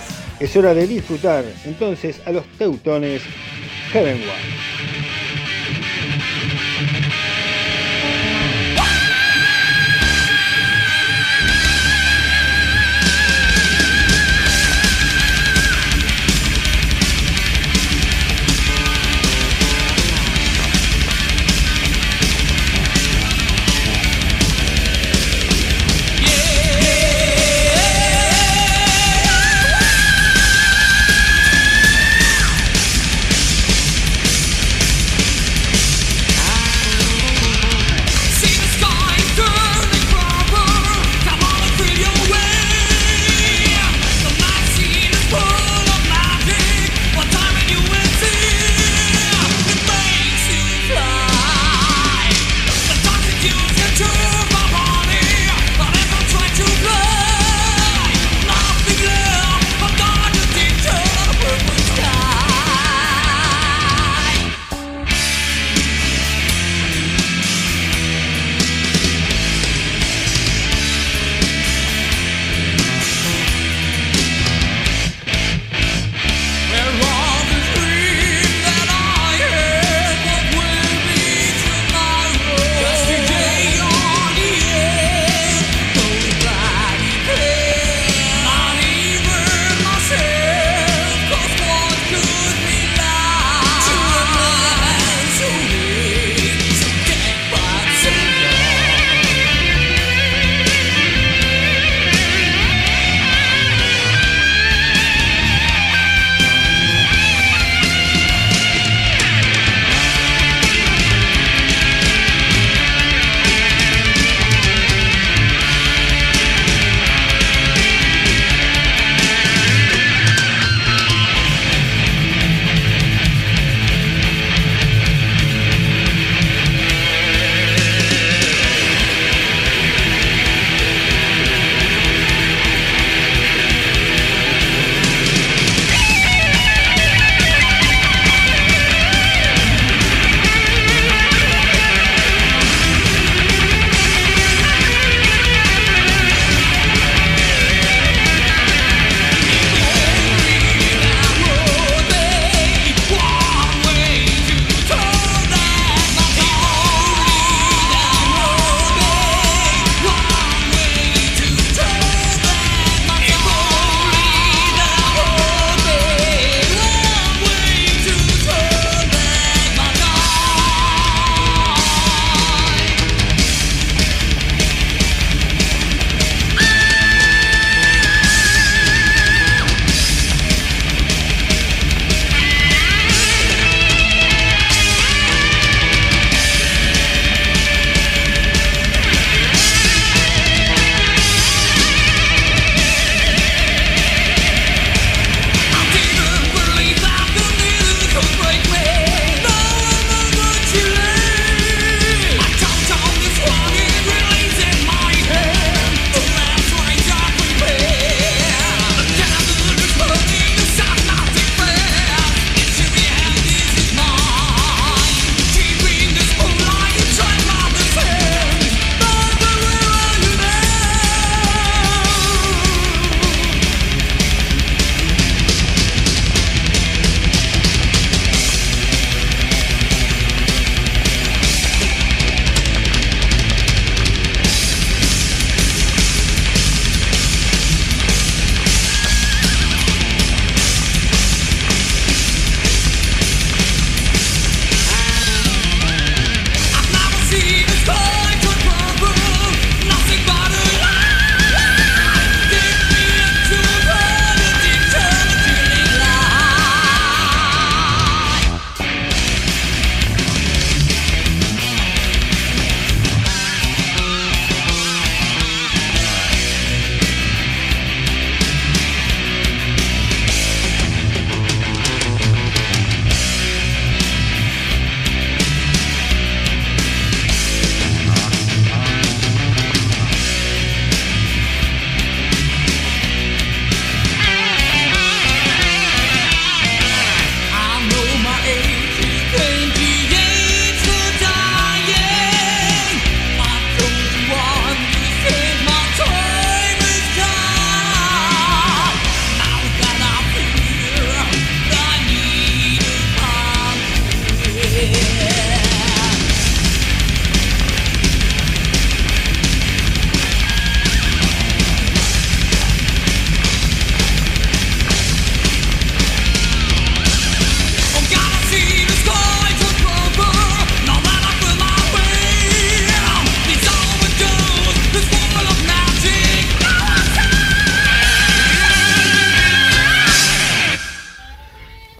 Es hora de disfrutar entonces a los teutones Heavenward. Yeah.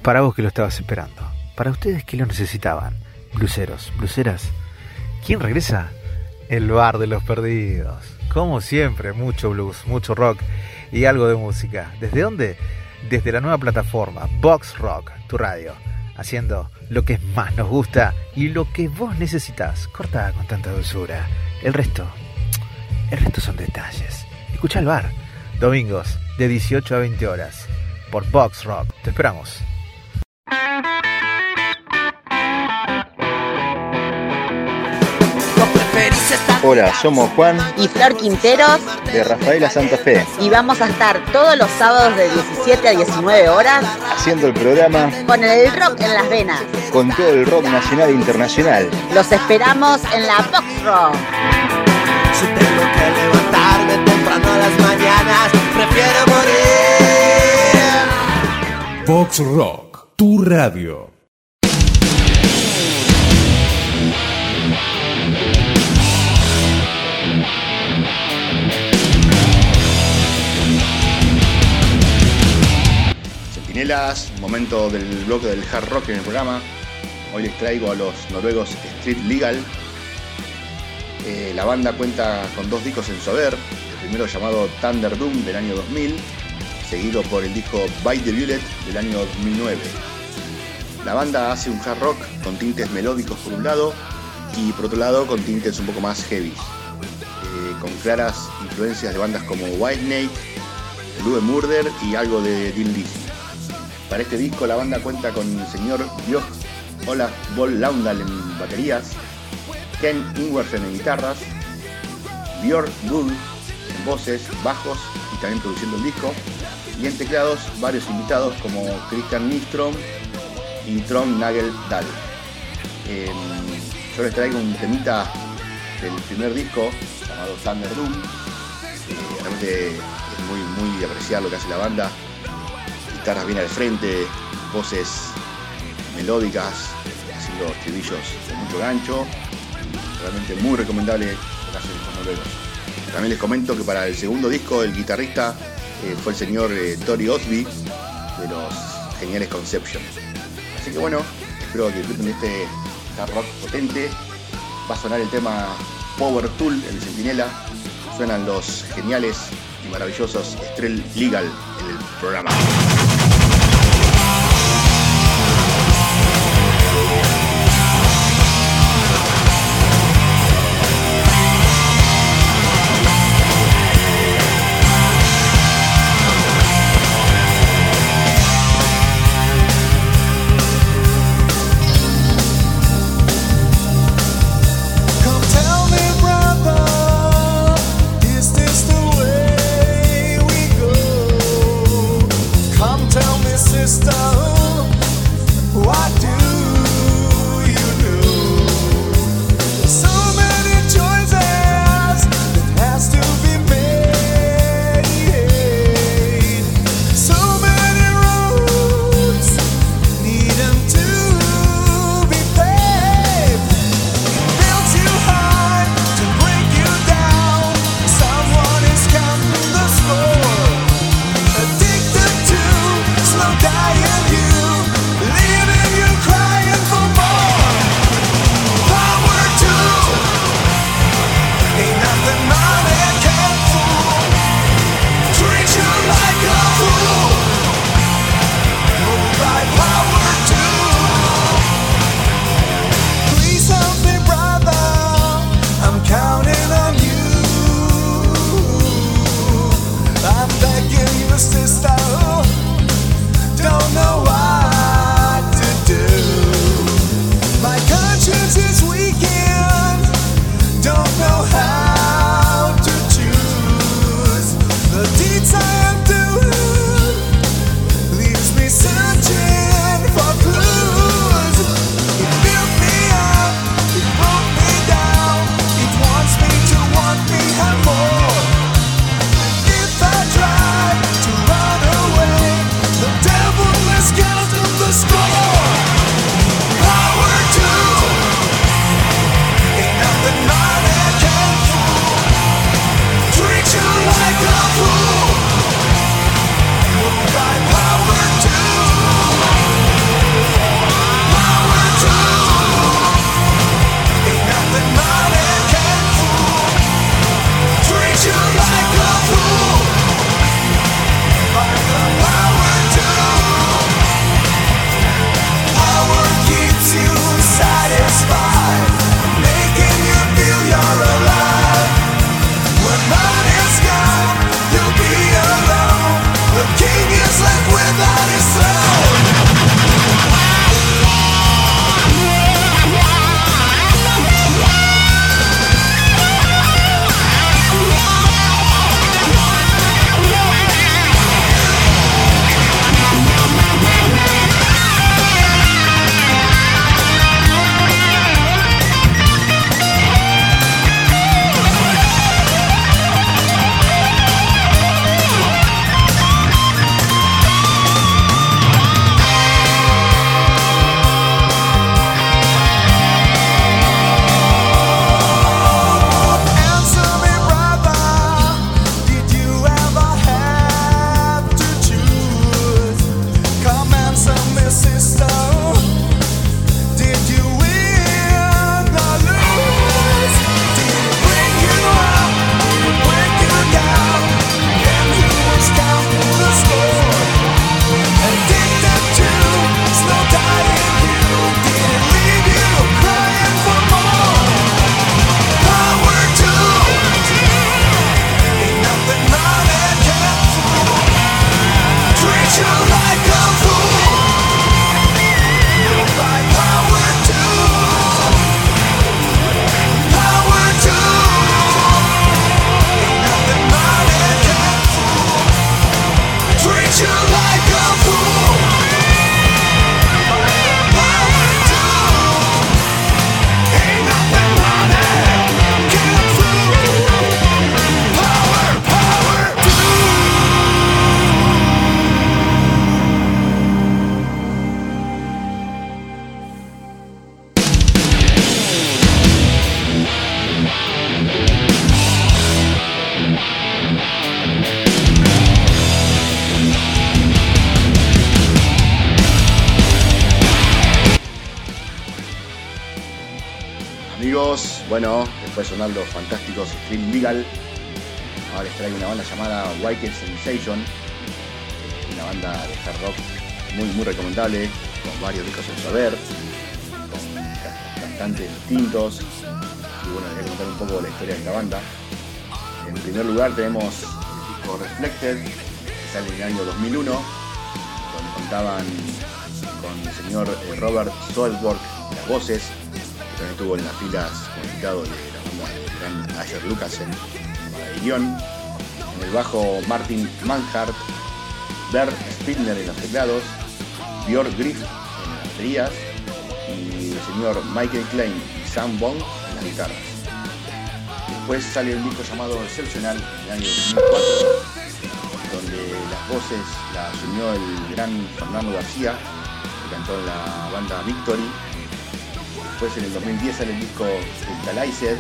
para vos que lo estabas esperando, para ustedes que lo necesitaban, bluseros, bluseras. ¿Quién regresa? El Bar de los Perdidos. Como siempre, mucho blues, mucho rock y algo de música. ¿Desde dónde? Desde la nueva plataforma Vox Rock, tu radio, haciendo lo que más nos gusta y lo que vos necesitas, cortada con tanta dulzura. El resto, el resto son detalles. Escucha el bar, domingos de dieciocho a veinte horas, por Vox Rock. Te esperamos. Hola, somos Juan y Flor Quinteros de Rafaela Santa Fe y vamos a estar todos los sábados de diecisiete a diecinueve horas haciendo el programa con el rock en las venas, con todo el rock nacional e internacional. Los esperamos en la Vox Rock. Si tengo que levantarme temprano a las mañanas, prefiero morir. Vox Rock, tu radio. Centinelas, momento del bloque del hard rock en el programa. Hoy les traigo a los noruegos Street Legal. Eh, la banda cuenta con dos discos en su haber. El primero llamado Thunder Doom del año dos mil, seguido por el disco Bite the Bullet del año dos mil nueve. La banda hace un hard rock con tintes melódicos por un lado y por otro lado con tintes un poco más heavy, eh, con claras influencias de bandas como Whitesnake, Blue Murder y algo de Dean Lizzy. Para este disco la banda cuenta con el señor Björk Olaf Boll Laundal en baterías, Ken Ingwersen en guitarras, Björn Bull en voces, bajos y también produciendo el disco, y en teclados varios invitados como Christian Nyström y Trond Nagel Dahl. Eh, yo les traigo un temita del primer disco llamado Thunder Doom. Eh, realmente es muy, muy de apreciar lo que hace la banda. Guitarras bien al frente, voces melódicas, haciendo estribillos con mucho gancho. Realmente muy recomendable lo que hacen los noruegos. También les comento que para el segundo disco el guitarrista eh, fue el señor eh, Tori Osby de los geniales Conception. Así que bueno, espero que disfruten de este hard rock potente. Va a sonar el tema Power Tool en el Centinela. Suenan los geniales y maravillosos Street Legal en el programa. Come Amigos, bueno, después de sonar los fantásticos Street Legal, ahora les traigo una banda llamada White Sensation, una banda de hard rock muy muy recomendable, con varios discos en su haber, con cantantes distintos, y bueno, les voy a contar un poco la historia de esta banda. En primer lugar tenemos el disco Reflected, que sale en el año dos mil uno, donde contaban con el señor Robert Soderbergh en las voces, que también estuvo en las filas como invitado de la banda del gran Asher Lucasen en guión. En el bajo Martin Manhart, Bert Spindler en los teclados, Björn Griff en las baterías y el señor Michael Klein y Sam Bond en las guitarras. Después sale un disco llamado Exceptional en el año dos mil cuatro, donde las voces las unió el gran Fernando García, que cantó en la banda Victory. Después en el dos mil diez sale el disco Crystallized,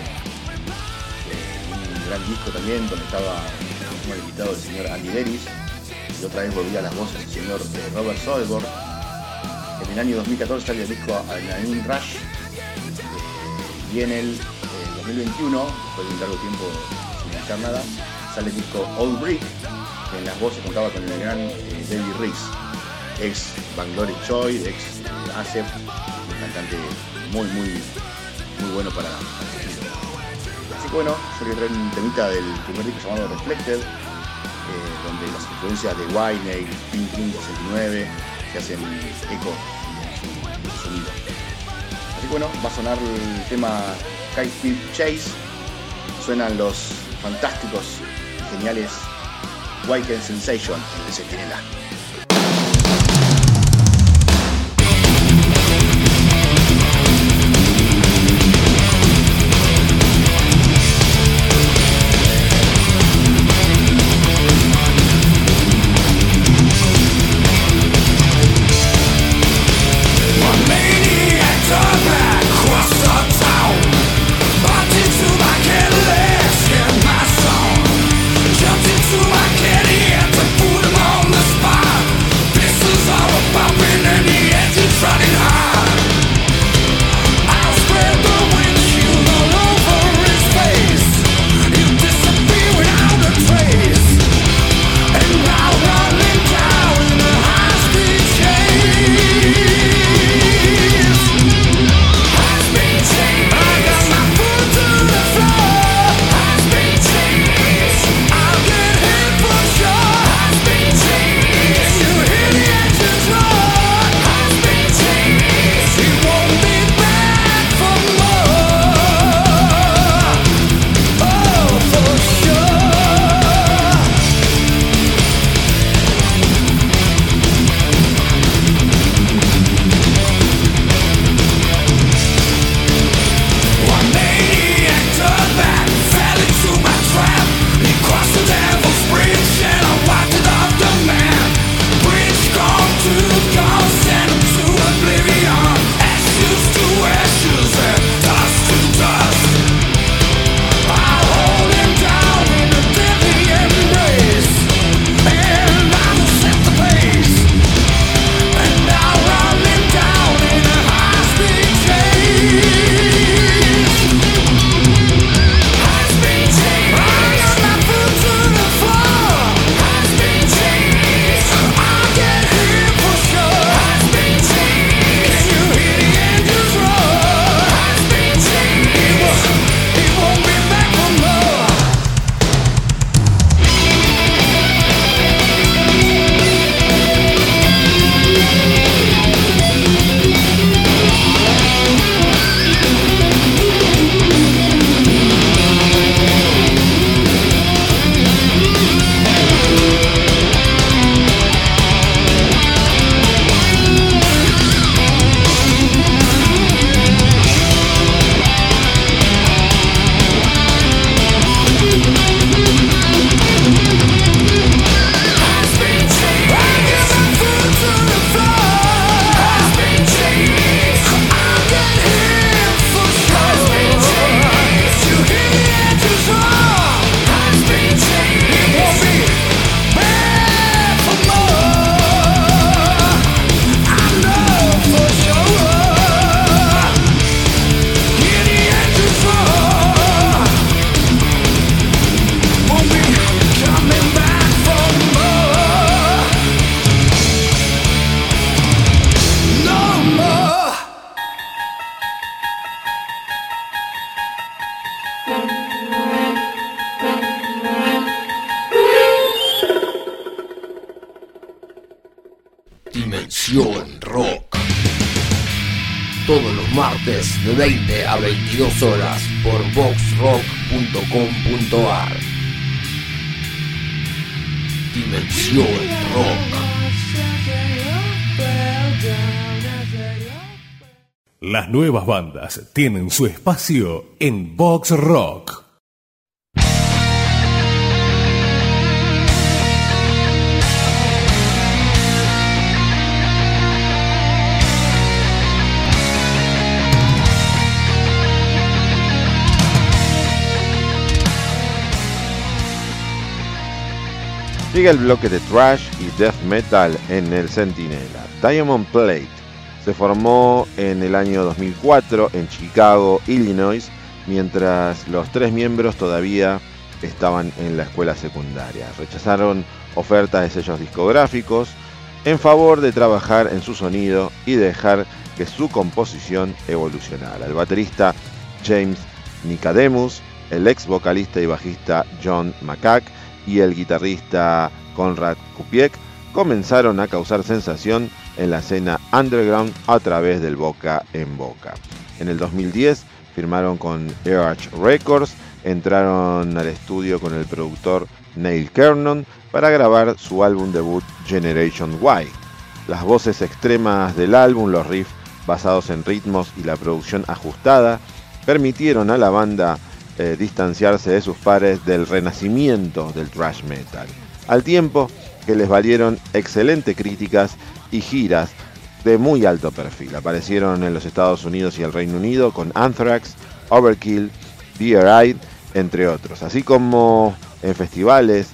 un gran disco también, donde estaba como invitado el señor Andy Deris, y otra vez volvía a las voces del señor Robert Soderbergh. En el año dos mil catorce sale el disco Adrenaline Rush, y en el dos mil veintiuno, después de un largo tiempo sin editar nada, sale el disco Old Brick, que en las voces contaba con el gran eh, David Riggs, ex Banglory Choy, ex eh, Asep, un cantante muy muy muy bueno para el estilo. Así que bueno, yo le traigo un temita del primer disco llamado Reflected, eh, donde las influencias de Wayne, Pink Pink sesenta y nueve se hacen eco en su, en su sonido. Así que bueno, va a sonar el tema High Speed Chase, suenan los fantásticos y geniales White Sensation en el Centinela. Jumped into my caddy and to put him on the spot. Dimensión Rock. Todos los martes de veinte a veintidós horas por vox rock punto com punto a r. Dimensión Rock. Las nuevas bandas tienen su espacio en Vox Rock. Llega el bloque de thrash y death metal en el Centinela. Diamond Plate se formó en el año dos mil cuatro en Chicago, Illinois, mientras los tres miembros todavía estaban en la escuela secundaria. Rechazaron ofertas de sellos discográficos en favor de trabajar en su sonido y dejar que su composición evolucionara. El baterista James Nicodemus, el ex vocalista y bajista John McCack y el guitarrista Konrad Kupiec comenzaron a causar sensación en la escena underground a través del boca en boca. En el dos mil diez firmaron con Earch Records, entraron al estudio con el productor Neil Kernon para grabar su álbum debut Generation Y. Las voces extremas del álbum, los riffs basados en ritmos y la producción ajustada permitieron a la banda Eh, distanciarse de sus pares del renacimiento del thrash metal, al tiempo que les valieron excelentes críticas y giras de muy alto perfil. Aparecieron en los Estados Unidos y el Reino Unido con Anthrax, Overkill, Dear Eyed, entre otros, así como en festivales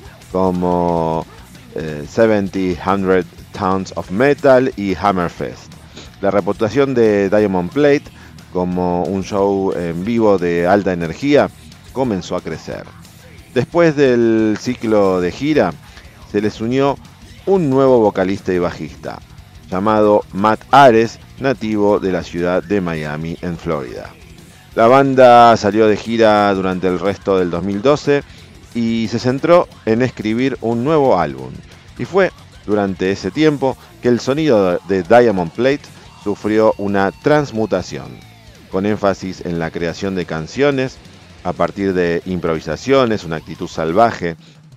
como eh, setenta Hundred Tons of Metal y Hammerfest. La reputación de Diamond Plate como un show en vivo de alta energía comenzó a crecer. Después del ciclo de gira, se les unió un nuevo vocalista y bajista, llamado Matt Ares, nativo de la ciudad de Miami, en Florida. La banda salió de gira durante el resto del dos mil doce y se centró en escribir un nuevo álbum. Y fue durante ese tiempo que el sonido de Diamond Plate sufrió una transmutación, con énfasis en la creación de canciones a partir de improvisaciones, una actitud salvaje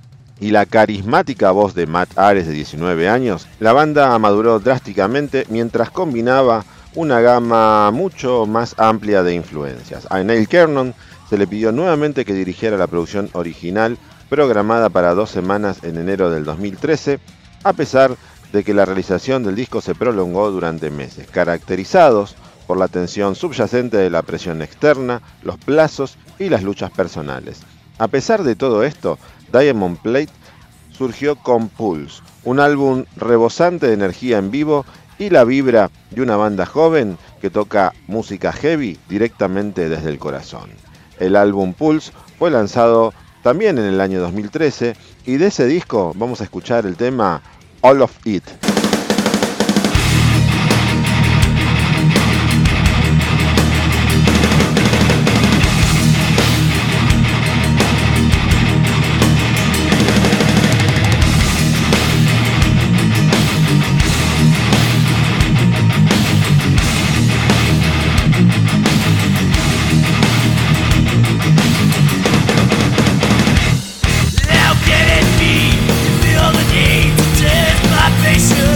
y la carismática voz de Matt Ares de diecinueve años. La banda maduró drásticamente mientras combinaba una gama mucho más amplia de influencias. A Neil Kernon se le pidió nuevamente que dirigiera la producción original programada para dos semanas en enero del dos mil trece, a pesar de que la realización del disco se prolongó durante meses, caracterizados por la tensión subyacente de la presión externa, los plazos y las luchas personales. A pesar de todo esto, Diamond Plate surgió con Pulse, un álbum rebosante de energía en vivo y la vibra de una banda joven que toca música heavy directamente desde el corazón. El álbum Pulse fue lanzado también en el año dos mil trece y de ese disco vamos a escuchar el tema All of It. Feel the need to test my patience.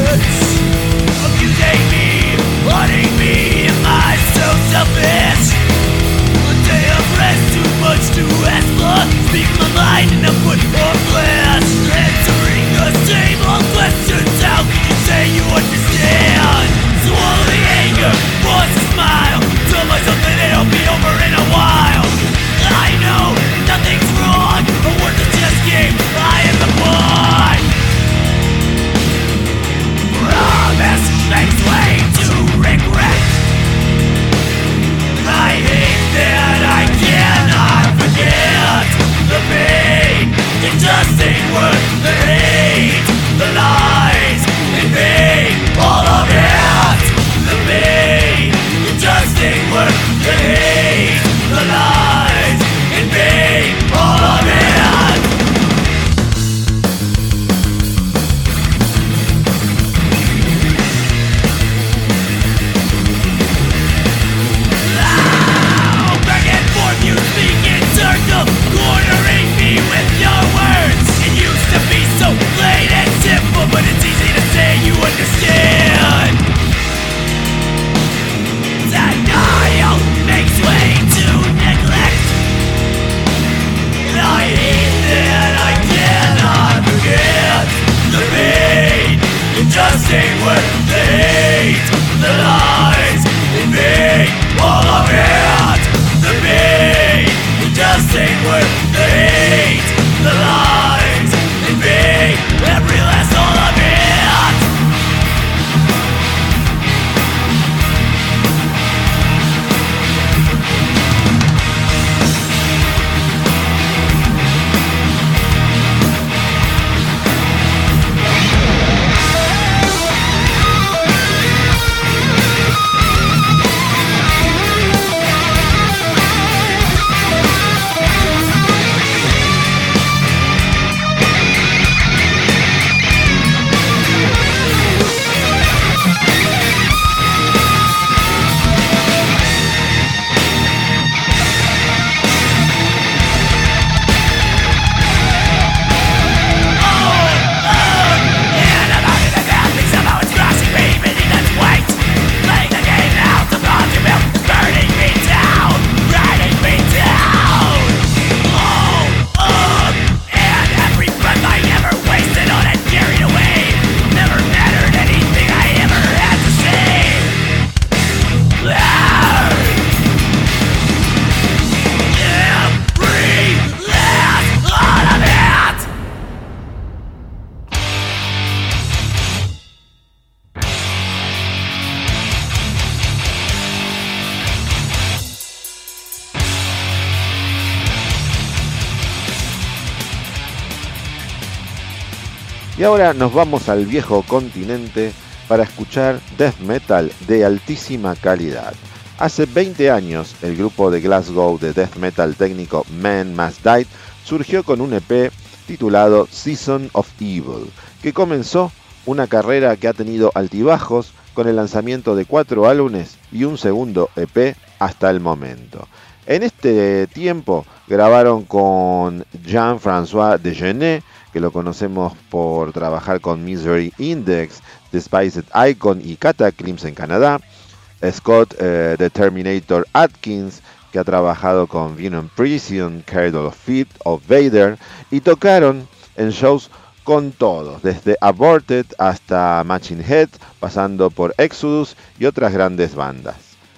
Y ahora nos vamos al viejo continente para escuchar death metal de altísima calidad. Hace veinte años, el grupo de Glasgow de death metal técnico Man Must Die surgió con un E P titulado Season of Evil, que comenzó una carrera que ha tenido altibajos con el lanzamiento de cuatro álbumes y un segundo E P hasta el momento. En este tiempo grabaron con Jean-François Degenet, que lo conocemos por trabajar con Misery Index, Despised Icon y Cataclysm en Canadá, Scott eh, The Terminator Atkins, que ha trabajado con Venom Prison, Cradle of Feet of Vader, y tocaron en shows con todos, desde Aborted hasta Machine Head, pasando por Exodus y otras grandes bandas.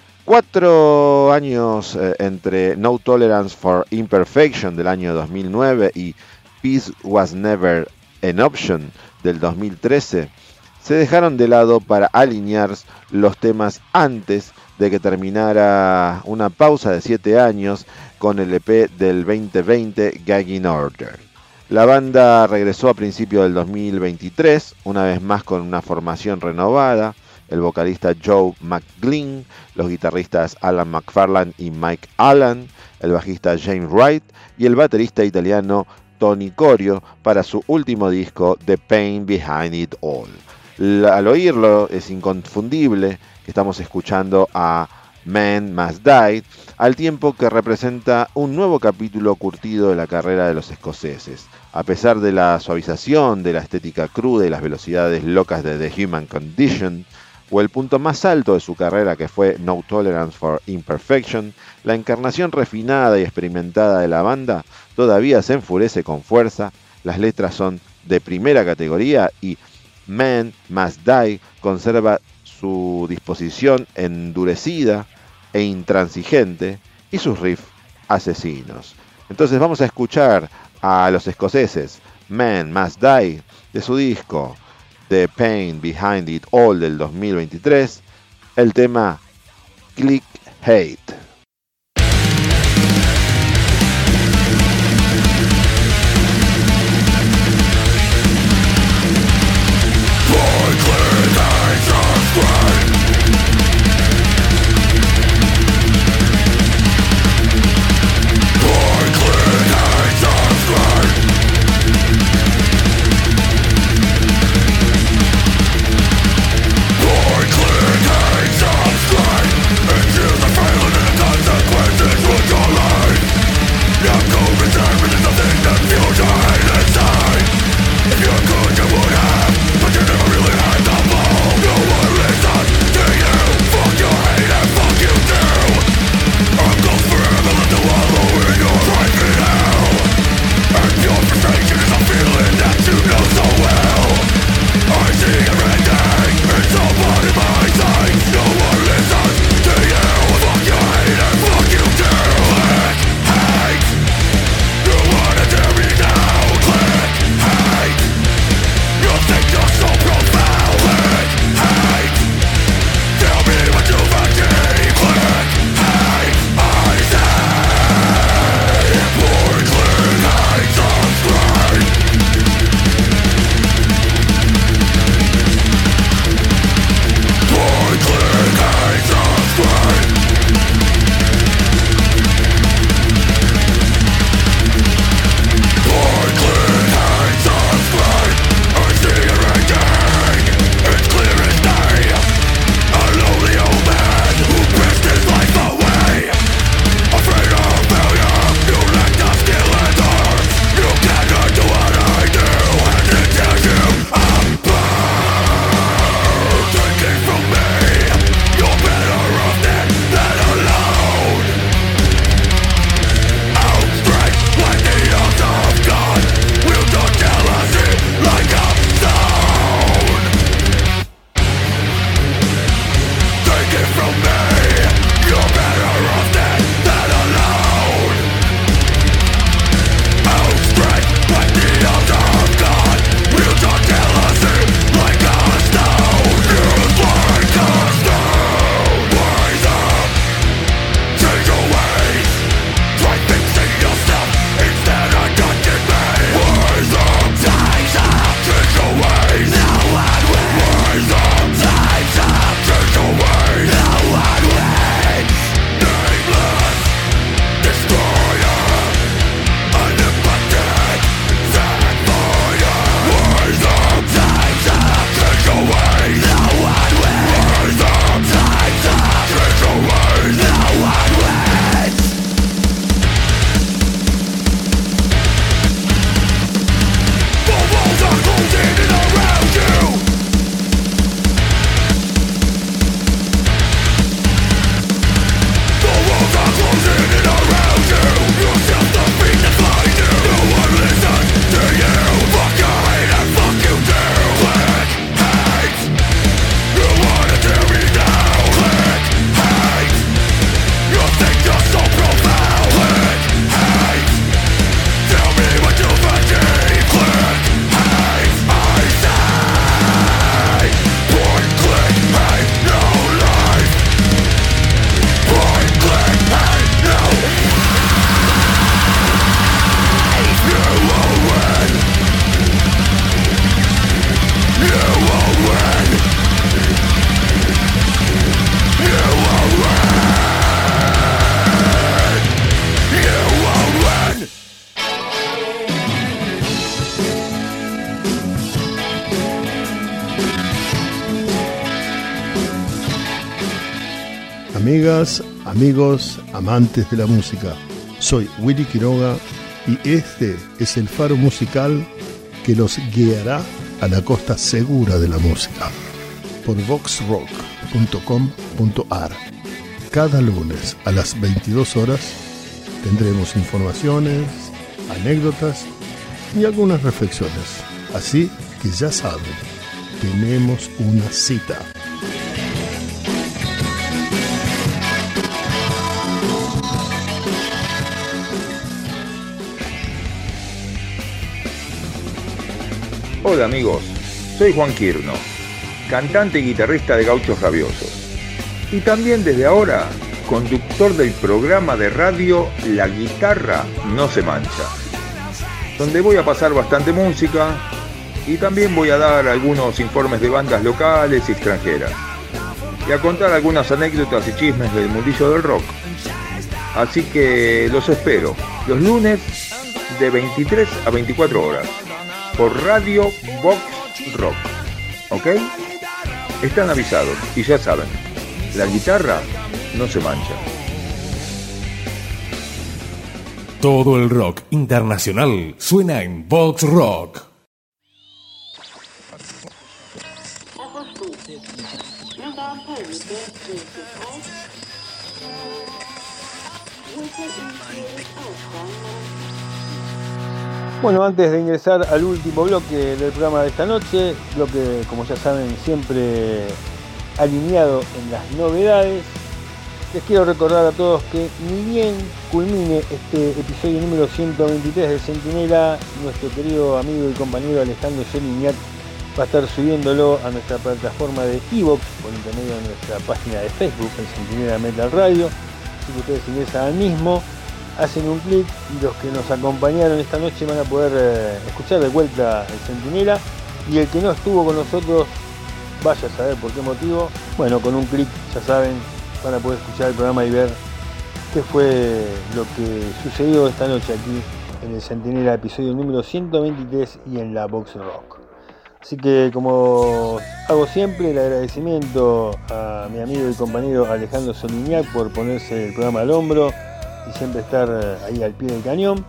Cuatro años eh, entre No Tolerance for Imperfection del año dos mil nueve y Peace Was Never an Option del dos mil trece, se dejaron de lado para alinear los temas antes de que terminara una pausa de siete años con el E P del veinte veinte Gagging Order. La banda regresó a principios del dos mil veintitrés, una vez más con una formación renovada, el vocalista Joe McGlynn, los guitarristas Alan McFarlane y Mike Allen, el bajista James Wright y el baterista italiano Tony Corio para su último disco The Pain Behind It All. La, al oírlo es inconfundible que estamos escuchando a Man Must Die, al tiempo que representa un nuevo capítulo curtido de la carrera de los escoceses. A pesar de la suavización de la estética cruda y las velocidades locas de The Human Condition, o el punto más alto de su carrera que fue No Tolerance for Imperfection, la encarnación refinada y experimentada de la banda todavía se enfurece con fuerza, las letras son de primera categoría y Man Must Die conserva su disposición endurecida e intransigente y sus riffs asesinos. Entonces vamos a escuchar a los escoceses Man Must Die de su disco The Pain Behind It All del dos mil veintitrés, el tema Click Hate. Into the amigas, amigos, amantes de la música. Soy Willy Quiroga y este es el faro musical que los guiará a la costa segura de la música por vox rock punto com punto a r. Cada lunes a las veintidós horas tendremos informaciones, anécdotas y algunas reflexiones. Así que ya saben, tenemos una cita. Hola amigos, soy Juan Quirno, cantante y guitarrista de Gauchos Rabiosos. Y también desde ahora, conductor del programa de radio La Guitarra No Se Mancha, donde voy a pasar bastante música y también voy a dar algunos informes de bandas locales y extranjeras, y a contar algunas anécdotas y chismes del mundillo del rock. Así que los espero los lunes de veintitrés a veinticuatro horas por Radio Vox Rock, ¿ok? Están avisados y ya saben, la guitarra no se mancha. Todo el rock internacional suena en Vox Rock. Bueno, antes de ingresar al último bloque del programa de esta noche, bloque, como ya saben, siempre alineado en las novedades, les quiero recordar a todos que ni bien culmine este episodio número ciento veintitrés de Centinela, nuestro querido amigo y compañero Alejandro Jelinek va a estar subiéndolo a nuestra plataforma de iVoox por intermedio de nuestra página de Facebook, el Centinela Metal Radio. Así que ustedes ingresan al mismo, hacen un clic y los que nos acompañaron esta noche van a poder eh, escuchar de vuelta el Centinela, y el que no estuvo con nosotros, vaya a saber por qué motivo, bueno, con un clic, ya saben, van a poder escuchar el programa y ver qué fue lo que sucedió esta noche aquí en el Centinela, episodio número ciento veintitrés y en la Vox Rock. Así que, como hago siempre, el agradecimiento a mi amigo y compañero Alejandro Jelinek por ponerse el programa al hombro y siempre estar ahí al pie del cañón.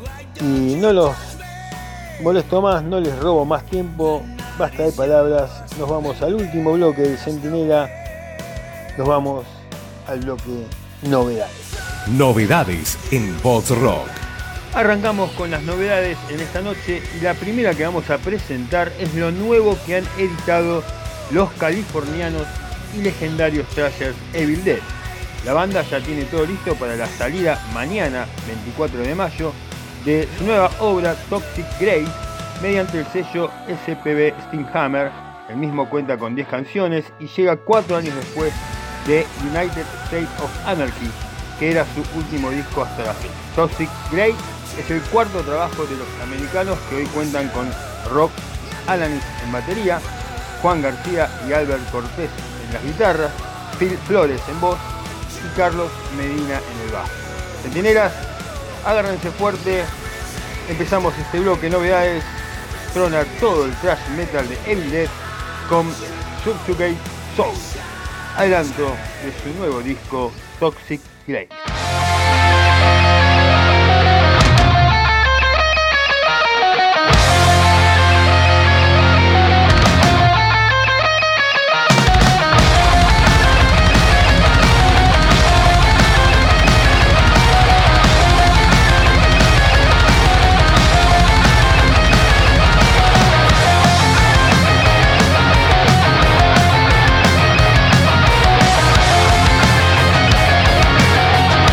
Y no los molesto más, no les robo más tiempo, basta de palabras, nos vamos al último bloque del Centinela, nos vamos al bloque novedades. Novedades en Vox Rock. Arrancamos con las novedades en esta noche y la primera que vamos a presentar es lo nuevo que han editado los californianos y legendarios thrashers Evil Dead. La banda ya tiene todo listo para la salida mañana, veinticuatro de mayo, de su nueva obra Toxic Grace mediante el sello S P B Steamhammer. El mismo cuenta con diez canciones y llega cuatro años después de United States of Anarchy, que era su último disco hasta la fecha. Toxic Grace es el cuarto trabajo de los americanos, que hoy cuentan con Rob Alanis en batería, Juan García y Albert Cortés en las guitarras, Phil Flores en voz y Carlos Medina en el bajo. Centinelas, agárrense fuerte, empezamos este bloque novedades, trona todo el thrash metal de Evil Dead con Subjugate Soul, adelanto de su nuevo disco Toxic Grace. We'll be right back.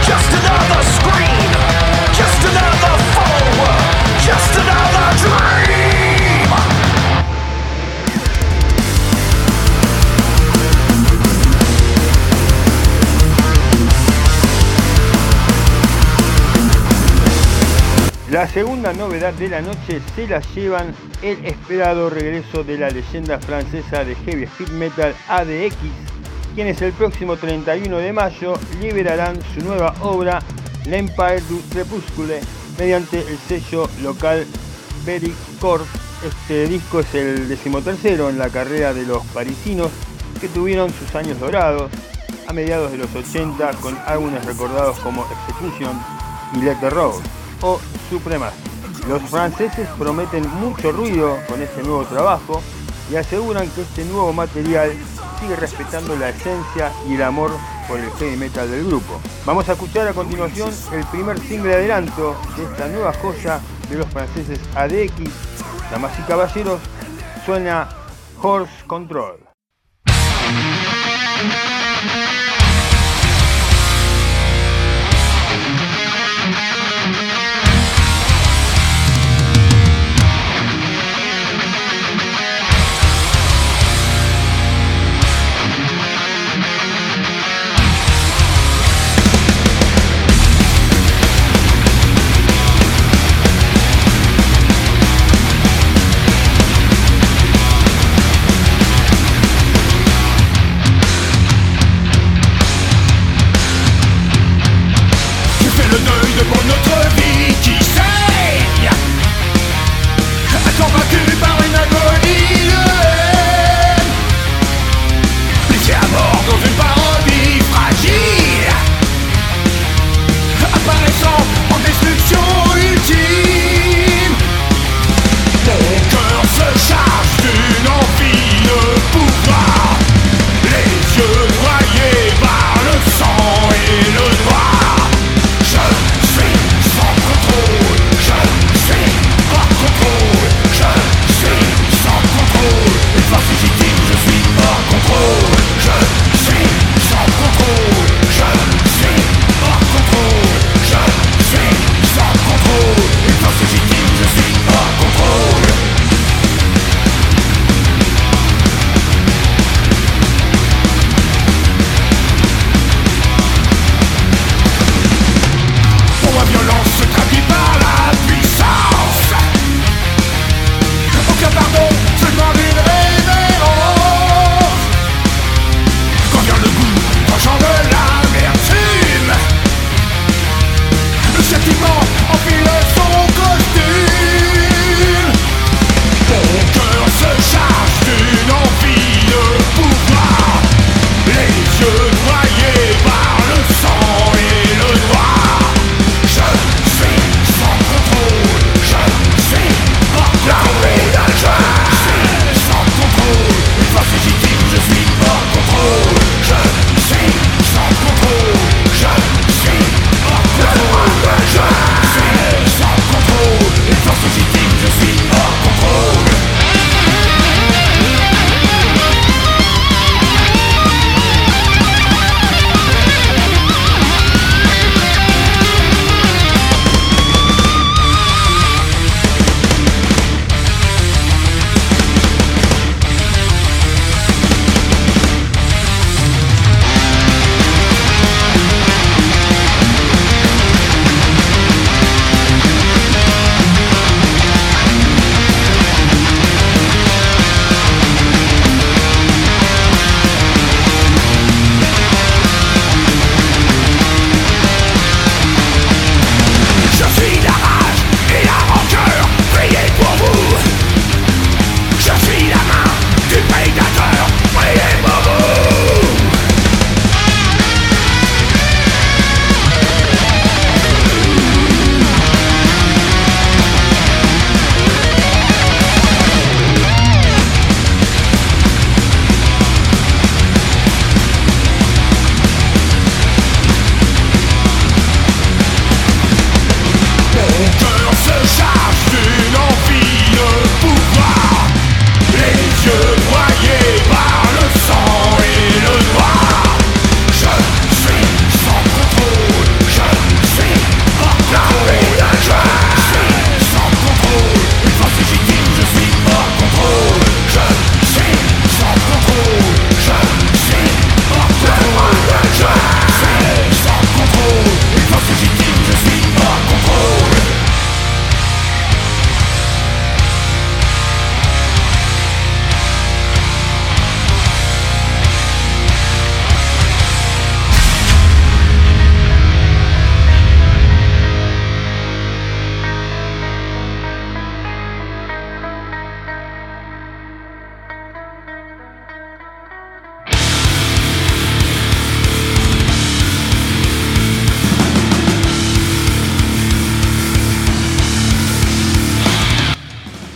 Just another scream, just another forward, just another dream. La segunda novedad de la noche se la llevan el esperado regreso de la leyenda francesa de heavy speed metal A D X, quienes el próximo treinta y uno de mayo liberarán su nueva obra L'Empire du Crépuscule mediante el sello local Peric Corp. Este disco es el decimotercero en la carrera de los parisinos, que tuvieron sus años dorados a mediados de los ochenta con álbumes recordados como Execution y Let the Road o Supremacy. Los franceses prometen mucho ruido con este nuevo trabajo y aseguran que este nuevo material sigue respetando la esencia y el amor por el heavy metal del grupo. Vamos a escuchar a continuación el primer single de adelanto de esta nueva joya de los franceses A D X. Damas y caballeros, suena Horse Control. Just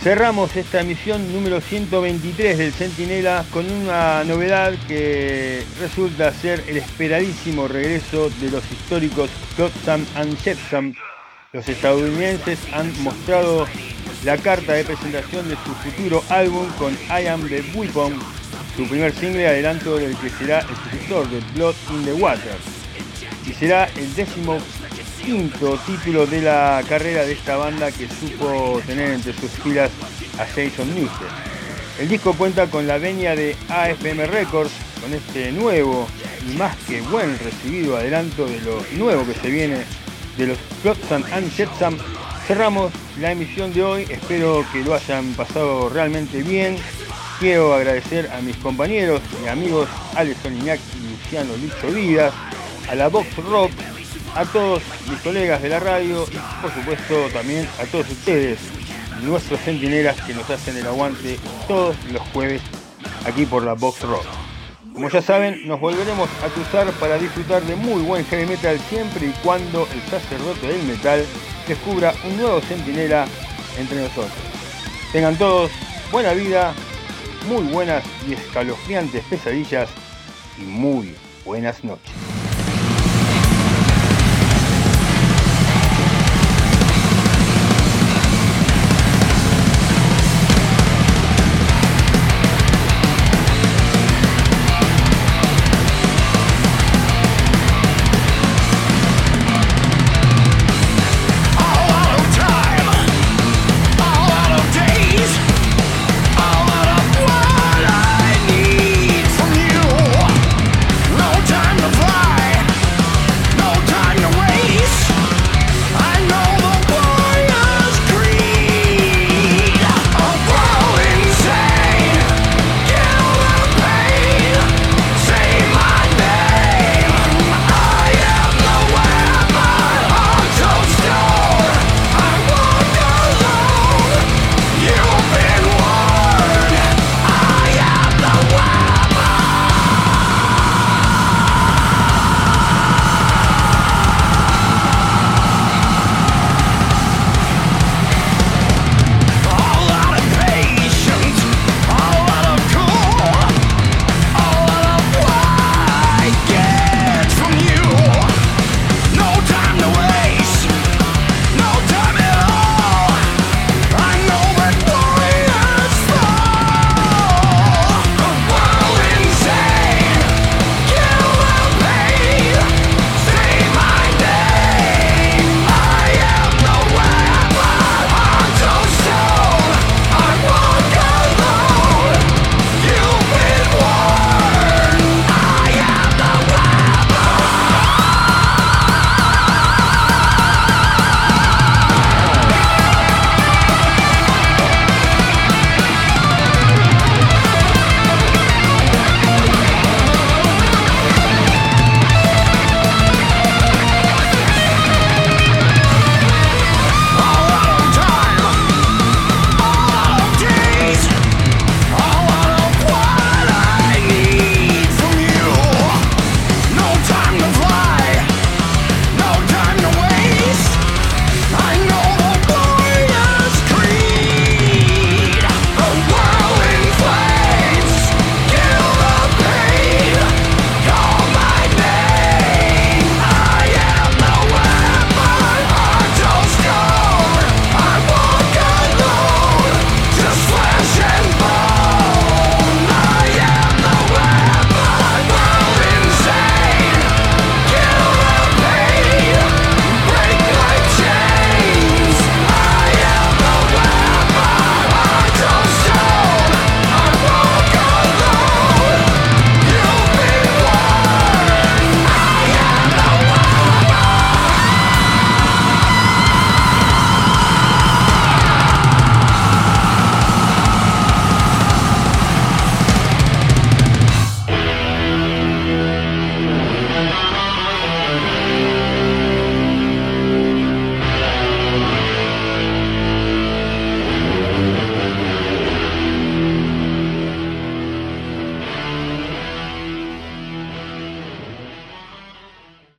Cerramos esta emisión número ciento veintitrés del Centinela con una novedad que resulta ser el esperadísimo regreso de los históricos Flotsam and Jetsam. Los estadounidenses han mostrado la carta de presentación de su futuro álbum con I Am the Weapon, su primer single adelanto del que será el sucesor de Blood in the Water, y será el décimo quinto título de la carrera de esta banda que supo tener entre sus filas a Jason Newsted. El disco cuenta con la venia de A F M Records, con este nuevo y más que buen recibido adelanto de lo nuevo que se viene de los Flotsam and Jetsam. Cerramos la emisión de hoy, espero que lo hayan pasado realmente bien. Quiero agradecer a mis compañeros y amigos Alex Solignac y Luciano Lucho Díaz, a la Box Rock, a todos mis colegas de la radio y por supuesto también a todos ustedes, nuestros centinelas que nos hacen el aguante todos los jueves aquí por la Box Rock. Como ya saben, nos volveremos a cruzar para disfrutar de muy buen heavy metal siempre y cuando el sacerdote del metal descubra un nuevo centinela entre nosotros. Tengan todos buena vida, muy buenas y escalofriantes pesadillas y muy buenas noches.